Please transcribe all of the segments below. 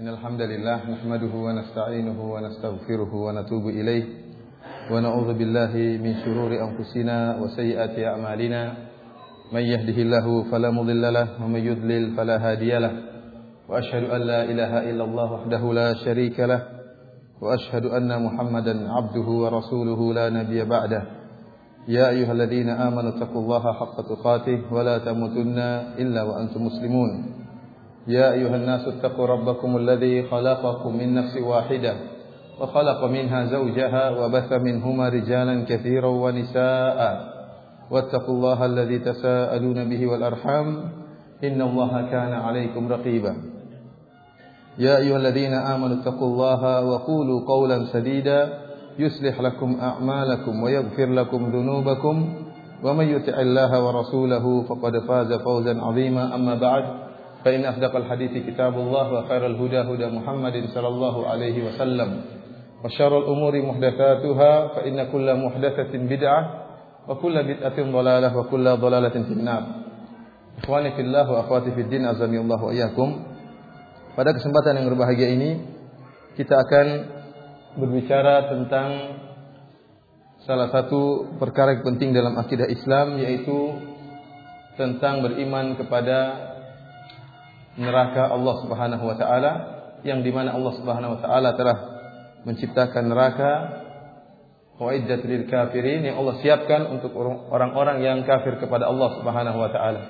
Innalhamdalillah nahmaduhu wa nasta'inuhu wa nastaghfiruhu wa natubu ilaih wa na'udzu billahi min shururi anfusina wa sayyiati a'malina may yahdihillahu fala mudilla lahu wa may yudlil fala hadiya lahu wa asyhadu an la ilaha illallah wahdahu la syarika lahu wa asyhadu anna Muhammadan 'abduhu wa rasuluhu la nabiyya ba'dahu ya ayyuhalladzina amanu taqullaha haqqa tuqatih wa la tamutunna illa wa antum muslimun. يا أيها الناس اتقوا ربكم الذي خلقكم من نفس واحدة وخلق منها زوجها وبث منهما رجالا كثيرا ونساء واتقوا الله الذي تساءلون به والأرحام إن الله كان عليكم رقيبا يا أيها الذين آمنوا اتقوا الله وقولوا قولا سديدا يصلح لكم أعمالكم ويغفر لكم ذنوبكم ومن يطع الله ورسوله فقد فاز فوزا عظيما أما بعد فإن أصدق الحديث كتاب الله وخير الهدى هدى محمد صلى الله عليه وسلم وشر الأمور محدثاتها فإن كل محدثة بدعة وكل بدعة ضلالة وكل ضلالة في النار. Ikhwani fillah wa akhwati fid din azani Allah wa iyyakum. Pada kesempatan yang berbahagia ini kita akan berbicara tentang salah satu perkara yang penting dalam akidah Islam, yaitu tentang beriman kepada neraka Allah Subhanahu wa taala, yang dimana Allah Subhanahu wa taala telah menciptakan neraka uiddat lil kafirin, yang Allah siapkan untuk orang-orang yang kafir kepada Allah Subhanahu wa taala.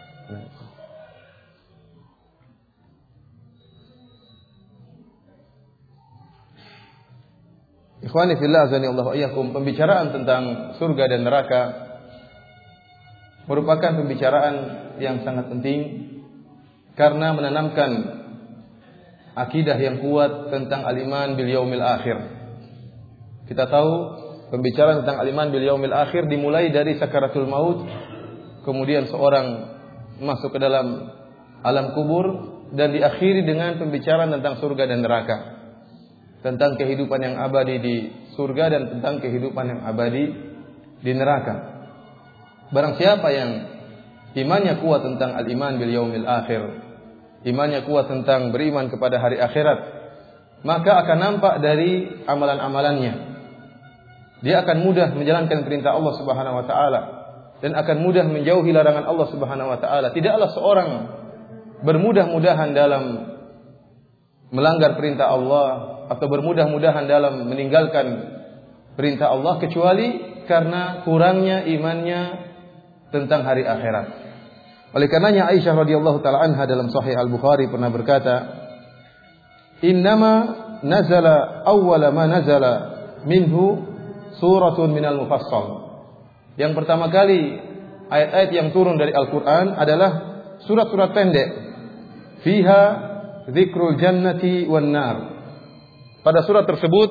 Ikhwani fillah azani Allah wa iyyakum, pembicaraan tentang surga dan neraka merupakan pembicaraan yang sangat penting karena menanamkan akidah yang kuat tentang al-iman bil yaumil akhir. Kita tahu pembicaraan tentang al-iman bil yaumil akhir dimulai dari sakaratul maut, kemudian seorang masuk ke dalam alam kubur, dan diakhiri dengan pembicaraan tentang surga dan neraka, tentang kehidupan yang abadi di surga dan tentang kehidupan yang abadi di neraka. Barang siapa yang imannya kuat tentang al-iman bil yaumil akhir, imannya kuat tentang beriman kepada hari akhirat, maka akan nampak dari amalan-amalannya. Dia akan mudah menjalankan perintah Allah Subhanahu wa taala dan akan mudah menjauhi larangan Allah Subhanahu wa taala. Tidaklah seorang bermudah-mudahan dalam melanggar perintah Allah atau bermudah-mudahan dalam meninggalkan perintah Allah kecuali karena kurangnya imannya tentang hari akhirat. Oleh karenanya Aisyah radhiyallahu taala anha dalam Sahih Al-Bukhari pernah berkata, "Innama nazala awwala ma nazala minhu suratun minal mufassal." Yang pertama kali ayat-ayat yang turun dari Al-Qur'an adalah surat-surat pendek. Fiha dzikrul jannati wan nar. Pada surat tersebut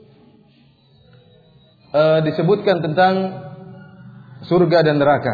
disebutkan tentang surga dan neraka.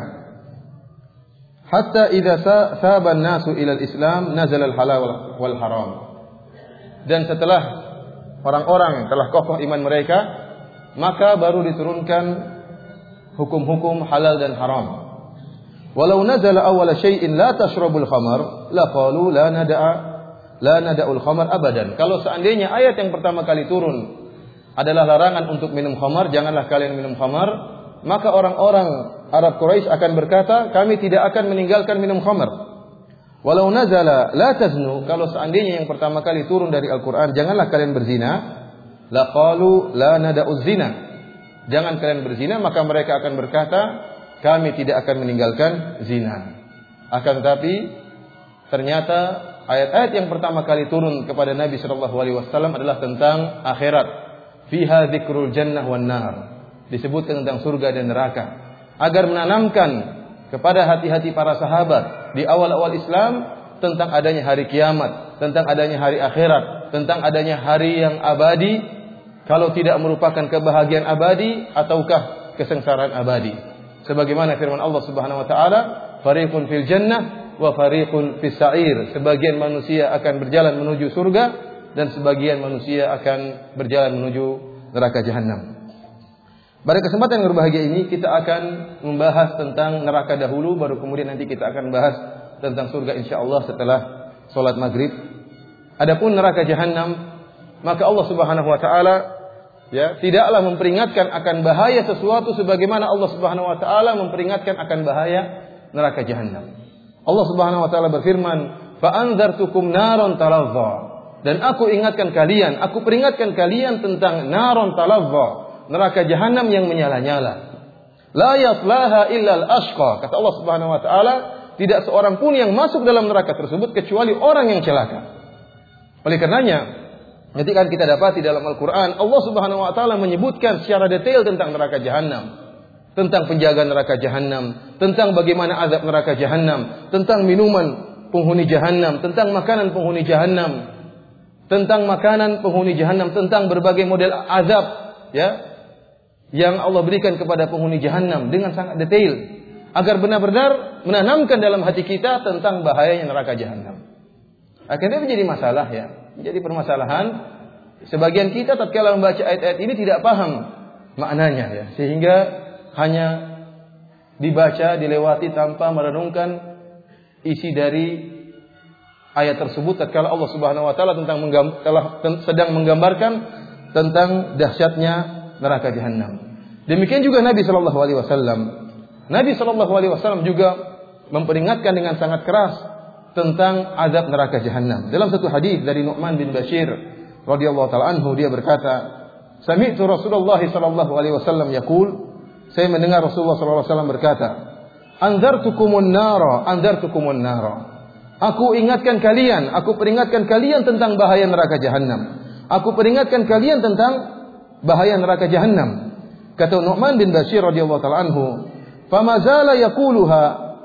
Hatta idza saba an-nasu ila al-islam nazala al-halal wal haram. Dan setelah orang-orang telah kokoh iman mereka, maka baru diturunkan hukum-hukum halal dan haram. Walau nazala awwala syai'in la tashrabul khamar la qalu la nada'ul khamar abadan. Kalau seandainya ayat yang pertama kali turun adalah larangan untuk minum khamar, janganlah kalian minum khamar, maka orang-orang Arab Quraisy akan berkata, kami tidak akan meninggalkan minum khamar. Walau nazala la taznu, kalau seandainya yang pertama kali turun dari Al-Qur'an, janganlah kalian berzina, la qalu la nada'uz zina, jangan kalian berzina, maka mereka akan berkata, kami tidak akan meninggalkan zina. Akan tetapi ternyata ayat-ayat yang pertama kali turun kepada Nabi sallallahu alaihi wasallam adalah tentang akhirat. Fiha dzikrul jannah wan nar. Disebutkan tentang surga dan neraka, agar menanamkan kepada hati-hati para sahabat di awal-awal Islam tentang adanya hari kiamat, tentang adanya hari akhirat, tentang adanya hari yang abadi, kalau tidak merupakan kebahagiaan abadi ataukah kesengsaraan abadi. Sebagaimana firman Allah Subhanahu wa taala, fariqun fil jannah wa fariqun fis sa'ir. Sebagian manusia akan berjalan menuju surga dan sebagian manusia akan berjalan menuju neraka jahanam. Pada kesempatan yang berbahagia ini kita akan membahas tentang neraka dahulu, baru kemudian nanti kita akan bahas tentang surga insyaallah setelah salat maghrib. Adapun neraka jahanam, maka Allah Subhanahu wa taala tidaklah memperingatkan akan bahaya sesuatu sebagaimana Allah Subhanahu wa taala memperingatkan akan bahaya neraka jahanam. Allah Subhanahu wa taala berfirman, "Fa anzartukum naron talazza." Dan aku peringatkan kalian tentang naron talazza, neraka jahanam yang menyala-nyala. La yaslaha illa al-ashqa. Kata Allah Subhanahu wa taala, tidak seorang pun yang masuk dalam neraka tersebut kecuali orang yang celaka. Oleh karenanya, ketika kita dapati dalam Al-Quran, Allah Subhanahu wa taala menyebutkan secara detail tentang neraka jahanam, tentang penjaga neraka jahanam, tentang bagaimana azab neraka jahanam, tentang minuman penghuni jahanam, tentang makanan penghuni jahanam, tentang berbagai model azab yang Allah berikan kepada penghuni jahanam dengan sangat detail, agar benar-benar menanamkan dalam hati kita tentang bahayanya neraka jahanam. Akhirnya menjadi masalah menjadi permasalahan. Sebagian kita tatkala membaca ayat-ayat ini tidak paham maknanya sehingga hanya dibaca, dilewati tanpa merenungkan isi dari ayat tersebut tatkala Allah Subhanahu wa taala sedang menggambarkan tentang dahsyatnya neraka jahanam. Demikian juga Nabi sallallahu alaihi wasallam. Nabi sallallahu alaihi wasallam juga memperingatkan dengan sangat keras tentang azab neraka jahanam. Dalam satu hadis dari Nu'man bin Bashir radhiyallahu taala anhu, dia berkata, "Sami'tu Rasulullah sallallahu alaihi wasallam yaqul," saya mendengar Rasulullah sallallahu alaihi wasallam berkata, "Anzartukumun nara." Aku peringatkan kalian tentang bahaya neraka jahanam. Aku peringatkan kalian tentang bahaya neraka jahanam. Kata Nu'man bin Bashir radhiyallahu taala anhu, "Fama zala yaquluha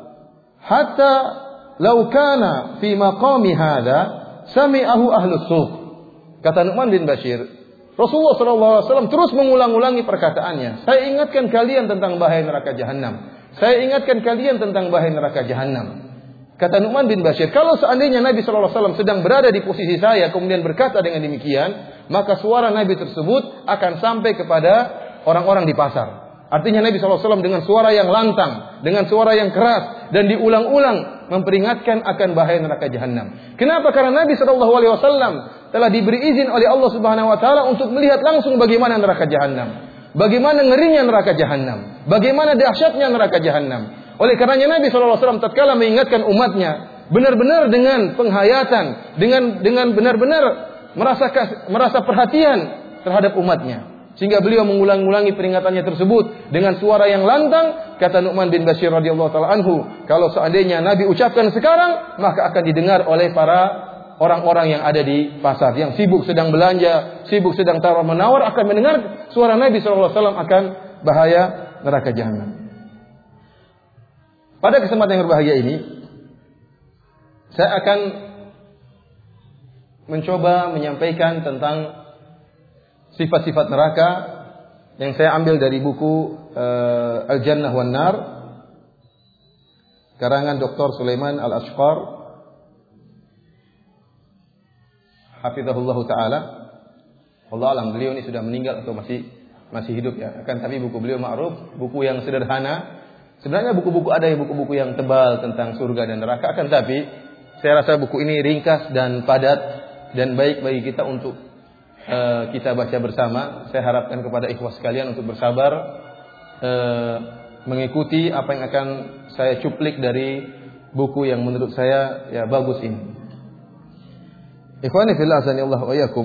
hatta law kana fi maqami hadha sami'ahu ahlus suq." Kata Nu'man bin Bashir, Rasulullah SAW terus mengulang-ulangi perkataannya. Saya ingatkan kalian tentang bahaya neraka jahanam. Saya ingatkan kalian tentang bahaya neraka jahanam. Kata Nu'man bin Bashir, kalau seandainya Nabi SAW sedang berada di posisi saya kemudian berkata dengan demikian, maka suara Nabi tersebut akan sampai kepada orang-orang di pasar. Artinya Nabi SAW dengan suara yang lantang, dengan suara yang keras, dan diulang-ulang memperingatkan akan bahaya neraka jahanam. Kenapa? Karena Nabi SAW telah diberi izin oleh Allah Subhanahu Wa Taala untuk melihat langsung bagaimana neraka jahanam, bagaimana ngerinya neraka jahanam, bagaimana dahsyatnya neraka jahanam. Oleh karenanya Nabi SAW tatkala mengingatkan umatnya, benar-benar dengan penghayatan, dengan benar-benar merasa perhatian terhadap umatnya. Sehingga beliau mengulang-ulangi peringatannya tersebut dengan suara yang lantang. Kata Nu'man bin Bashir radhiyallahu taala anhu, kalau seandainya Nabi ucapkan sekarang, maka akan didengar oleh para orang-orang yang ada di pasar, yang sibuk sedang belanja, sibuk sedang tawar-menawar, akan mendengar suara Nabi SAW akan bahaya neraka jahanam. Pada kesempatan yang berbahagia ini, saya akan mencoba menyampaikan tentang sifat-sifat neraka yang saya ambil dari buku Al-Jannah wan Nar karangan Dr. Sulaiman Al-Ashqar hafizahullah taala. Allah alam, beliau ini sudah meninggal atau masih hidup ya. Akan tapi buku beliau ma'ruf, buku yang sederhana. Sebenarnya buku-buku ada yang buku-buku yang tebal tentang surga dan neraka, akan tapi saya rasa buku ini ringkas dan padat dan baik bagi kita untuk kita baca bersama. Saya harapkan kepada ikhwas sekalian untuk bersabar mengikuti apa yang akan saya cuplik dari buku yang menurut saya bagus ini. Ikhwani fillah azanillahu wa iyyakum.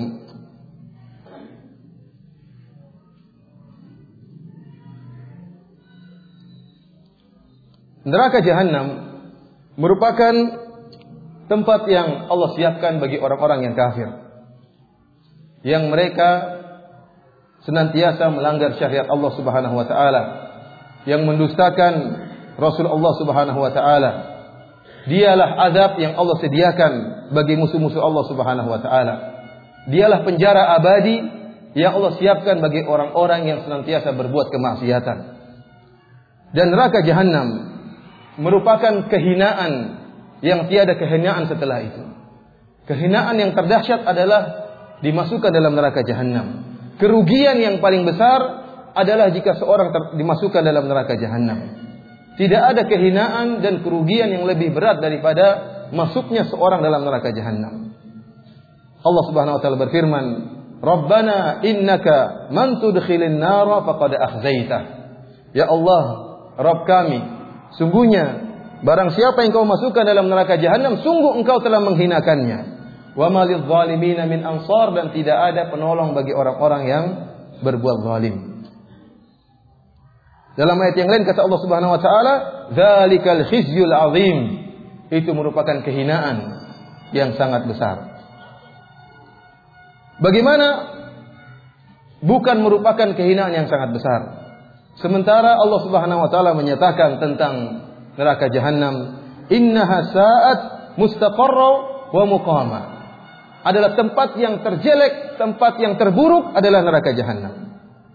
Neraka jahanam merupakan tempat yang Allah siapkan bagi orang-orang yang kafir, yang mereka senantiasa melanggar syariat Allah Subhanahu wa taala, yang mendustakan Rasul Allah Subhanahu wa taala. Dialah azab yang Allah sediakan bagi musuh-musuh Allah Subhanahu wa taala. Dialah penjara abadi yang Allah siapkan bagi orang-orang yang senantiasa berbuat kemaksiatan. Dan neraka jahanam merupakan kehinaan yang tiada kehinaan setelah itu. Kehinaan yang terdahsyat adalah dimasukkan dalam neraka jahanam. Kerugian yang paling besar adalah jika seorang dimasukkan dalam neraka jahanam. Tidak ada kehinaan dan kerugian yang lebih berat daripada masuknya seorang dalam neraka jahanam. Allah Subhanahu wa taala berfirman, "Rabbana innaka man tudkhilin nara faqad akhzaitah." Ya Allah, Rabb kami, sungguhnya barang siapa yang kau masukkan dalam neraka jahanam, sungguh engkau telah menghinakannya. Wa ma lidh-dhalimin min ansar, dan tidak ada penolong bagi orang-orang yang berbuat zalim. Dalam ayat yang lain kata Allah Subhanahu wa taala, "Dzalikal khizyul 'azim." Itu merupakan kehinaan yang sangat besar. Bagaimana bukan merupakan kehinaan yang sangat besar? Sementara Allah Subhanahu wa taala menyatakan tentang neraka jahanam, "Innaha sa'at mustaqarra wa muqama." Adalah tempat yang terjelek, tempat yang terburuk adalah neraka jahanam.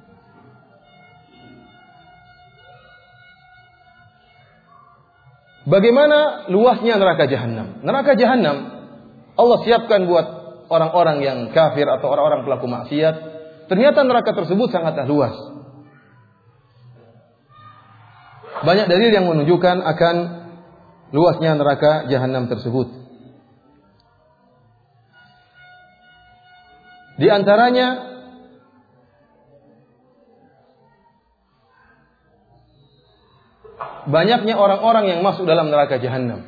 Bagaimana luasnya neraka jahanam? Neraka jahanam Allah siapkan buat orang-orang yang kafir atau orang-orang pelaku maksiat. Ternyata neraka tersebut sangatlah luas. Banyak dalil yang menunjukkan akan luasnya neraka jahanam tersebut. Di antaranya banyaknya orang-orang yang masuk dalam neraka jahanam.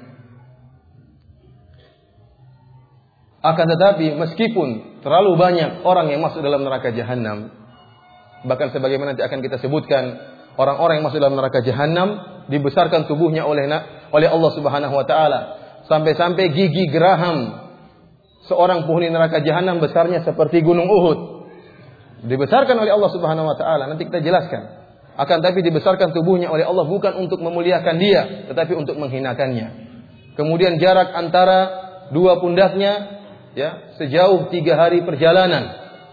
Akan tetapi meskipun terlalu banyak orang yang masuk dalam neraka jahanam, bahkan sebagaimana nanti akan kita sebutkan, orang-orang yang masuk dalam neraka jahanam dibesarkan tubuhnya oleh Allah Subhanahu wa taala, sampai-sampai gigi geraham seorang penghuni neraka jahanam besarnya seperti gunung Uhud. Dibesarkan oleh Allah Subhanahu wa taala, nanti kita jelaskan. Akan tapi dibesarkan tubuhnya oleh Allah bukan untuk memuliakan dia, tetapi untuk menghinakannya. Kemudian jarak antara dua pundaknya sejauh 3 hari perjalanan.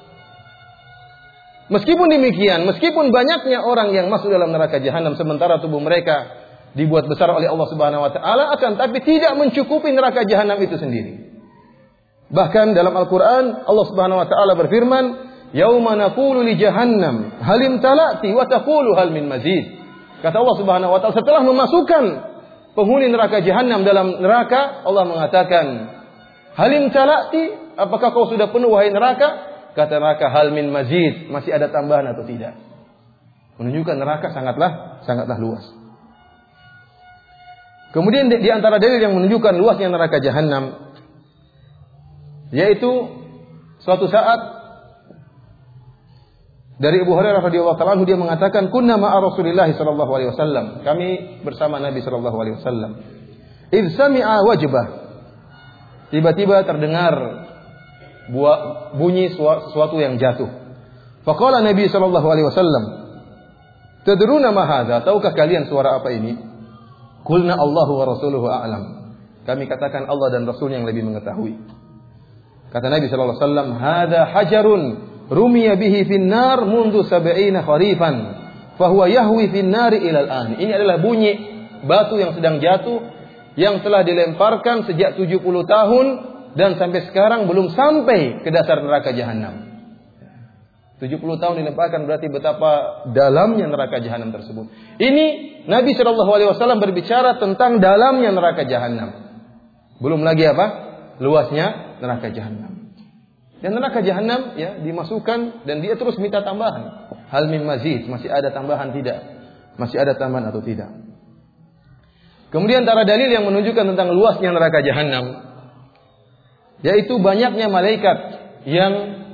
Meskipun demikian, meskipun banyaknya orang yang masuk dalam neraka jahanam sementara tubuh mereka dibuat besar oleh Allah Subhanahu wa taala, akan tapi tidak mencukupi neraka jahanam itu sendiri. Bahkan dalam Al-Qur'an Allah Subhanahu wa taala berfirman, "Yauma naqulu li jahannam halim talati wa taqulu hal min mazid." Kata Allah Subhanahu wa taala setelah memasukkan penghuni neraka jahanam dalam neraka, Allah mengatakan, "Halim talati, apakah kau sudah penuh wahai neraka?" Kata neraka, "Hal min mazid," masih ada tambahan atau tidak? Menunjukkan neraka sangatlah luas. Kemudian di antara dalil yang menunjukkan luasnya neraka jahanam, yaitu suatu saat dari Abu Hurairah radhiyallahu ta'ala anhu, dia mengatakan, "Kunna ma'a Rasulillah sallallahu alaihi wasallam." Kami bersama Nabi sallallahu alaihi wasallam. "Idz sami'a wajbah." Tiba-tiba terdengar bunyi sesuatu yang jatuh. Faqala Nabi sallallahu alaihi wasallam, "Tadruna ma hadza?" Tahukah kalian suara apa ini? Qulna Allahu wa rasuluhu a'lam. Kami katakan Allah dan Rasul yang lebih mengetahui. Kata Nabi sallallahu alaihi wasallam, "Hadza hajarun rumiya bihi fin nar mundu 70 kharifan, fa huwa yahwi fin nar ila al-an." Ini adalah bunyi batu yang sedang jatuh yang telah dilemparkan sejak 70 tahun dan sampai sekarang belum sampai ke dasar neraka jahanam. 70 tahun dilemparkan berarti betapa dalamnya neraka jahanam tersebut. Ini Nabi sallallahu alaihi wasallam berbicara tentang dalamnya neraka jahanam. Belum lagi apa? Luasnya neraka jahanam. Dan neraka jahanam dimasukkan dan dia terus minta tambahan. Hal min mazid, masih ada tambahan tidak? Masih ada tambahan atau tidak? Kemudian antara dalil yang menunjukkan tentang luasnya neraka jahanam, yaitu banyaknya malaikat yang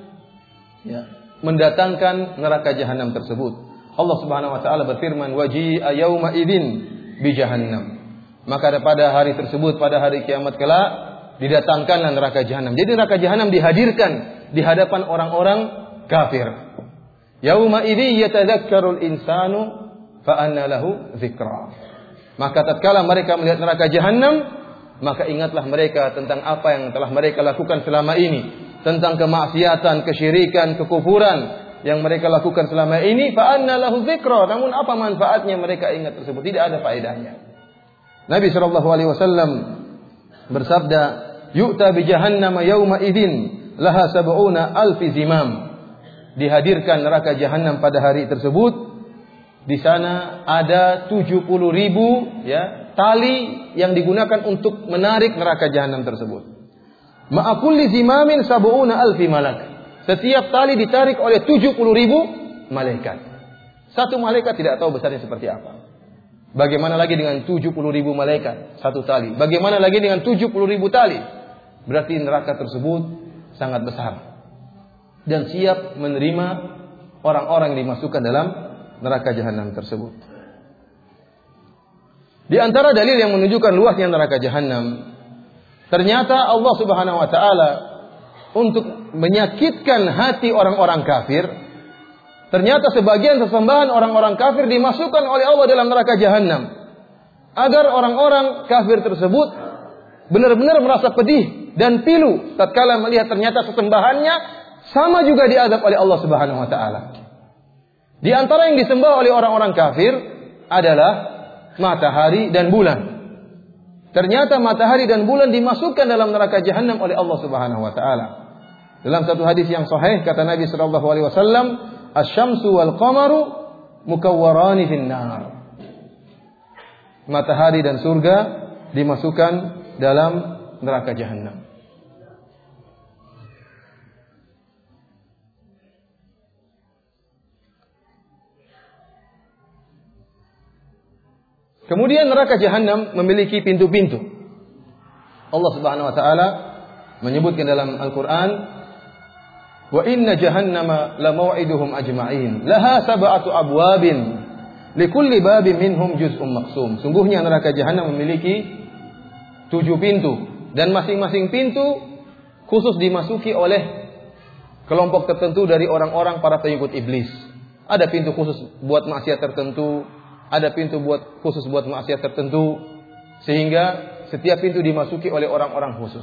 mendatangkan neraka jahanam tersebut. Allah Subhanahu wa taala berfirman, "Waji'a yauma idzin bi jahannam." Maka pada hari tersebut, pada hari kiamat kelak, didatangkanlah neraka jahanam. Jadi neraka jahanam dihadirkan di hadapan orang-orang kafir. Yauma idzi yatadzakkarul insanu fa anna lahu dzikra. Maka tatkala mereka melihat neraka jahanam, maka ingatlah mereka tentang apa yang telah mereka lakukan selama ini, tentang kemaksiatan, kesyirikan, kekufuran yang mereka lakukan selama ini. Fa anna lahu dzikra. Namun apa manfaatnya mereka ingat tersebut? Tidak ada faedahnya. Nabi sallallahu alaihi wasallam bersabda, "Yu'ta bi jahannam yauma idzin laha 70,000 zimam." Dihadirkan neraka jahanam pada hari tersebut. Di sana ada 70.000 tali yang digunakan untuk menarik neraka jahanam tersebut. Ma'a kulli zimamin sab'una alfi malak. Setiap tali ditarik oleh 70.000 malaikat. Satu malaikat tidak tahu besarnya seperti apa. Bagaimana lagi dengan 70.000 malaikat satu tali? Bagaimana lagi dengan 70.000 tali? Berarti neraka tersebut sangat besar. Dan siap menerima orang-orang yang dimasukkan dalam neraka jahanam tersebut. Di antara dalil yang menunjukkan luasnya neraka jahanam, ternyata Allah Subhanahu wa taala untuk menyakitkan hati orang-orang kafir, ternyata sebagian sesembahan orang-orang kafir dimasukkan oleh Allah dalam neraka jahanam, agar orang-orang kafir tersebut benar-benar merasa pedih dan pilu tatkala melihat ternyata sesembahannya sama juga diazab oleh Allah Subhanahu wa taala. Di antara yang disembah oleh orang-orang kafir adalah matahari dan bulan. Ternyata matahari dan bulan dimasukkan dalam neraka jahanam oleh Allah Subhanahu wa taala. Dalam satu hadis yang sahih kata Nabi sallallahu alaihi wasallam, "Asy-syamsu wal qamaru mukawwarani fin nar." Matahari dan surga dimasukkan dalam neraka jahanam. Kemudian neraka jahanam memiliki pintu-pintu. Allah Subhanahu wa taala menyebutkan dalam Al-Qur'an, "Wa inna jahannama lamau'iduhum ajma'in, laha sab'atu abwabin, likulli babin minhum juz'un maqsum." Sungguhnya neraka jahanam memiliki 7 pintu dan masing-masing pintu khusus dimasuki oleh kelompok tertentu dari orang-orang para pengikut iblis. Ada pintu khusus buat maksiat tertentu, ada pintu khusus buat maksiat tertentu, sehingga setiap pintu dimasuki oleh orang-orang khusus.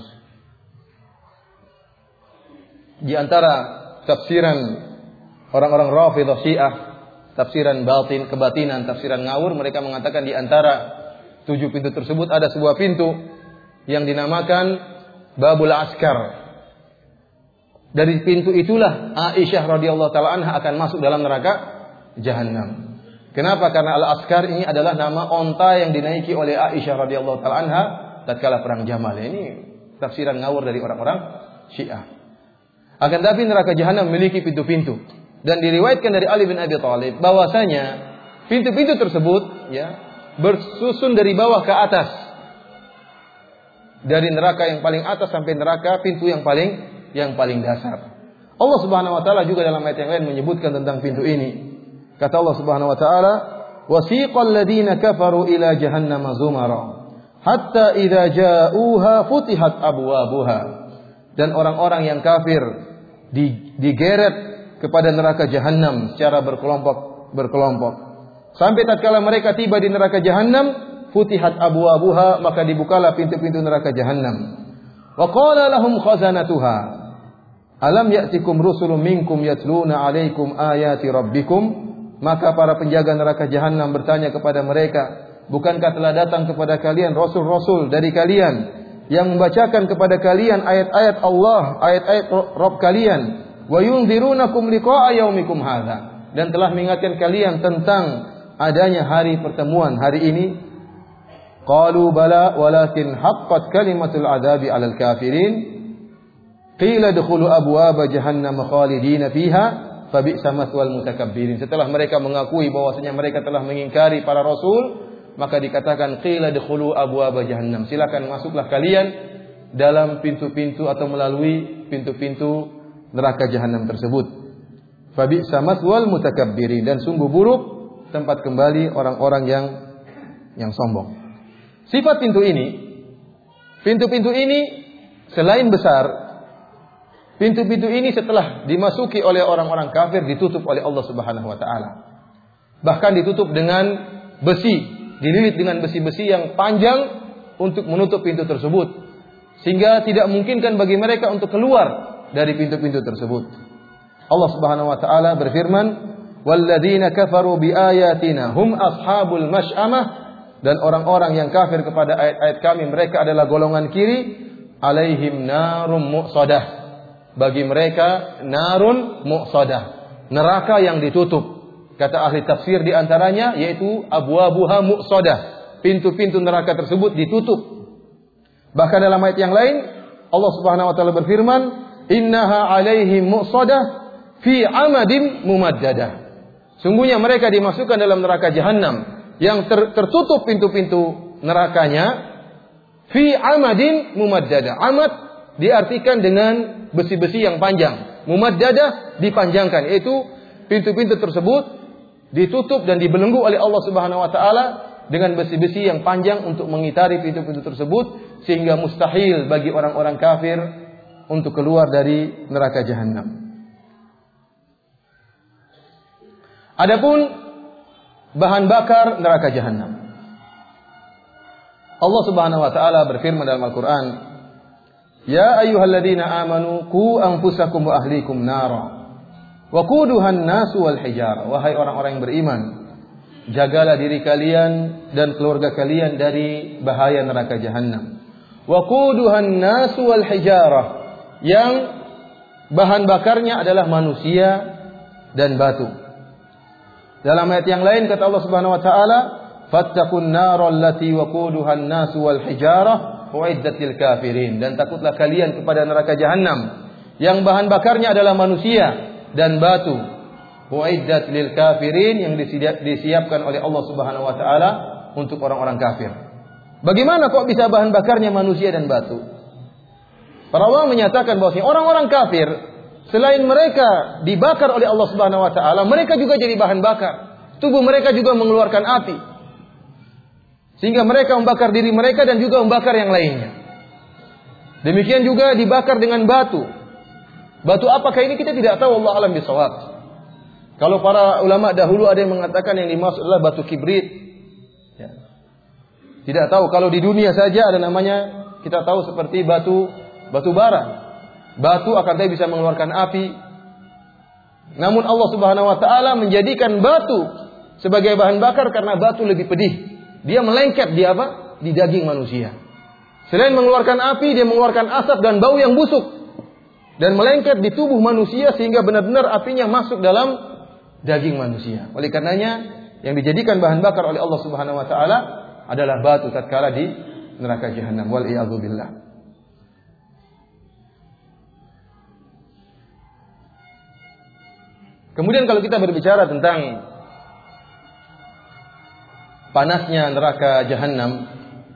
Di antara tafsiran orang-orang Rafidhah Syiah, tafsiran batin, kebatinan, tafsiran ngawur, mereka mengatakan di antara 7 pintu tersebut ada sebuah pintu yang dinamakan Babul Askar. Dari pintu itulah Aisyah radhiyallahu taala anha akan masuk dalam neraka jahanam. Kenapa? Karena Al-Askar ini adalah nama onta yang dinaiki oleh Aisyah radhiyallahu taala anha tatkala perang Jamal. Ini tafsiran ngawur dari orang-orang Syiah. Akan tetapi neraka jahanam memiliki pintu-pintu, dan diriwayatkan dari Ali bin Abi Thalib bahwasanya pintu-pintu tersebut bersusun dari bawah ke atas. Dari neraka yang paling atas sampai neraka pintu yang paling dasar. Allah Subhanahu wa taala juga dalam ayat yang lain menyebutkan tentang pintu ini. Kata Allah Subhanahu wa taala, "Wasiqal ladzina kafaru ila jahannama zumara, hatta idza ja'uha futihat abwabuha." Dan orang-orang yang kafir digeret kepada neraka jahanam secara berkelompok. Sampai tatkala mereka tiba di neraka jahanam, futihat abwabuha, maka dibukalah pintu-pintu neraka jahanam. Wa qala lahum khazanatuha, "Alam ya'tikum rusulun minkum yatluna 'alaikum ayati rabbikum?" Maka para penjaga neraka jahanam bertanya kepada mereka, "Bukankah telah datang kepada kalian rasul-rasul dari kalian yang membacakan kepada kalian ayat-ayat Allah, ayat-ayat Rabb kalian, wa yunzirunakum liqa'a yaumikum hadza, dan telah mengingatkan kalian tentang adanya hari pertemuan hari ini?" Qalu bala walakin haqqat kalimatul adzabi 'alal kafirin. Qila dkhulu abwaaba jahannam khalidina fiha fabi'sa mathwal mutakabbirin. Setelah mereka mengakui bahwasanya mereka telah mengingkari para rasul, maka dikatakan qila dkhulu abwaaba jahannam, silakan masuklah kalian dalam pintu-pintu atau melalui pintu-pintu neraka jahanam tersebut. Fabi'sa mathwal mutakabbirin, dan sungguh buruk tempat kembali orang-orang yang sombong. Sifat pintu-pintu ini selain besar, pintu-pintu ini setelah dimasuki oleh orang-orang kafir ditutup oleh Allah Subhanahu wa taala. Bahkan ditutup dengan besi, dililit dengan besi-besi yang panjang untuk menutup pintu tersebut, sehingga tidak memungkinkan bagi mereka untuk keluar dari pintu-pintu tersebut. Allah Subhanahu wa taala berfirman, "Walladzina kafaru biayatina hum ashabul masy'amah." Dan orang-orang yang kafir kepada ayat-ayat kami, mereka adalah golongan kiri, alaihim narum muqsadah. Bagi mereka narun muqsadah, neraka yang ditutup. Kata ahli tafsir di antaranya yaitu abwabuha muqsadah, pintu-pintu neraka tersebut ditutup. Bahkan dalam ayat yang lain Allah Subhanahu wa taala berfirman, "Innaha 'alaihim mu'sadah fi 'amadin mumaddadah." Sungguhnya mereka dimasukkan dalam neraka jahanam yang tertutup pintu-pintu nerakanya fi 'amadin mumaddadah. Amad diartikan dengan besi-besi yang panjang. Mumaddadah dipanjangkan, yaitu pintu-pintu tersebut ditutup dan dibelenggu oleh Allah Subhanahu wa taala dengan besi-besi yang panjang untuk mengitari pintu-pintu tersebut, sehingga mustahil bagi orang-orang kafir untuk keluar dari neraka jahanam. Adapun bahan bakar neraka jahanam, Allah Subhanahu wa taala berfirman dalam Al-Qur'an, "Ya ayyuhalladzina amanu qu anfusakum wa ahlikum nara wa quduhan nasu wal hijarah." Wahai orang-orang yang beriman, jagalah diri kalian dan keluarga kalian dari bahaya neraka jahanam. Wa quduhan nasu wal hijarah, yang bahan bakarnya adalah manusia dan batu. Dalam ayat yang lain kata Allah Subhanahu wa taala, "Fattaqun naral lati waquduhan nasu wal hijarah uiddat lil kafirin." Dan takutlah kalian kepada neraka jahanam yang bahan bakarnya adalah manusia dan batu. Uiddat lil kafirin, yang disiapkan oleh Allah Subhanahu wa taala untuk orang-orang kafir. Bagaimana kok bisa bahan bakarnya manusia dan batu? Para ulama menyatakan bahwa orang-orang kafir, selain mereka dibakar oleh Allah Subhanahu wa taala, mereka juga jadi bahan bakar. Tubuh mereka juga mengeluarkan api, sehingga mereka membakar diri mereka dan juga membakar yang lainnya. Demikian juga dibakar dengan batu. Batu apakah ini kita tidak tahu, Allah alam bisawab. Kalau para ulama dahulu ada yang mengatakan yang dimaksud adalah batu kibrit. Ya. Tidak tahu, kalau di dunia saja ada namanya, kita tahu seperti batu bara. Batu akan tapi bisa mengeluarkan api. Namun Allah Subhanahu wa taala menjadikan batu sebagai bahan bakar karena batu lebih pedih. Dia melengket di apa? Di daging manusia. Selain mengeluarkan api, dia mengeluarkan asap dan bau yang busuk. Dan melengket di tubuh manusia sehingga benar-benar apinya masuk dalam daging manusia. Oleh karenanya yang dijadikan bahan bakar oleh Allah Subhanahu wa taala adalah batu tatkala di neraka jahanam. Wal iyadzu billah. Kemudian kalau kita berbicara tentang panasnya neraka jahanam,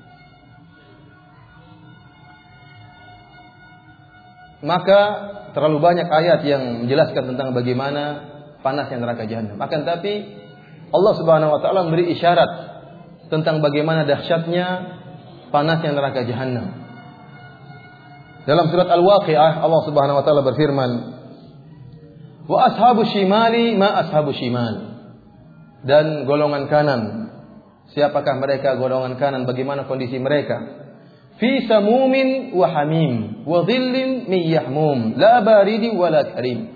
maka terlalu banyak ayat yang menjelaskan tentang bagaimana panasnya neraka jahanam. Akan tapi Allah Subhanahu wa taala memberi isyarat tentang bagaimana dahsyatnya panasnya neraka jahanam. Dalam surat Al-Waqi'ah Allah Subhanahu wa taala berfirman, "Wa ashabu shimali ma ashabu shimal." Dan golongan kanan, siapakah mereka golongan kanan? Bagaimana kondisi mereka? Fi samumin wa hamim wa dhillin min yahmum la baridi wa la karim.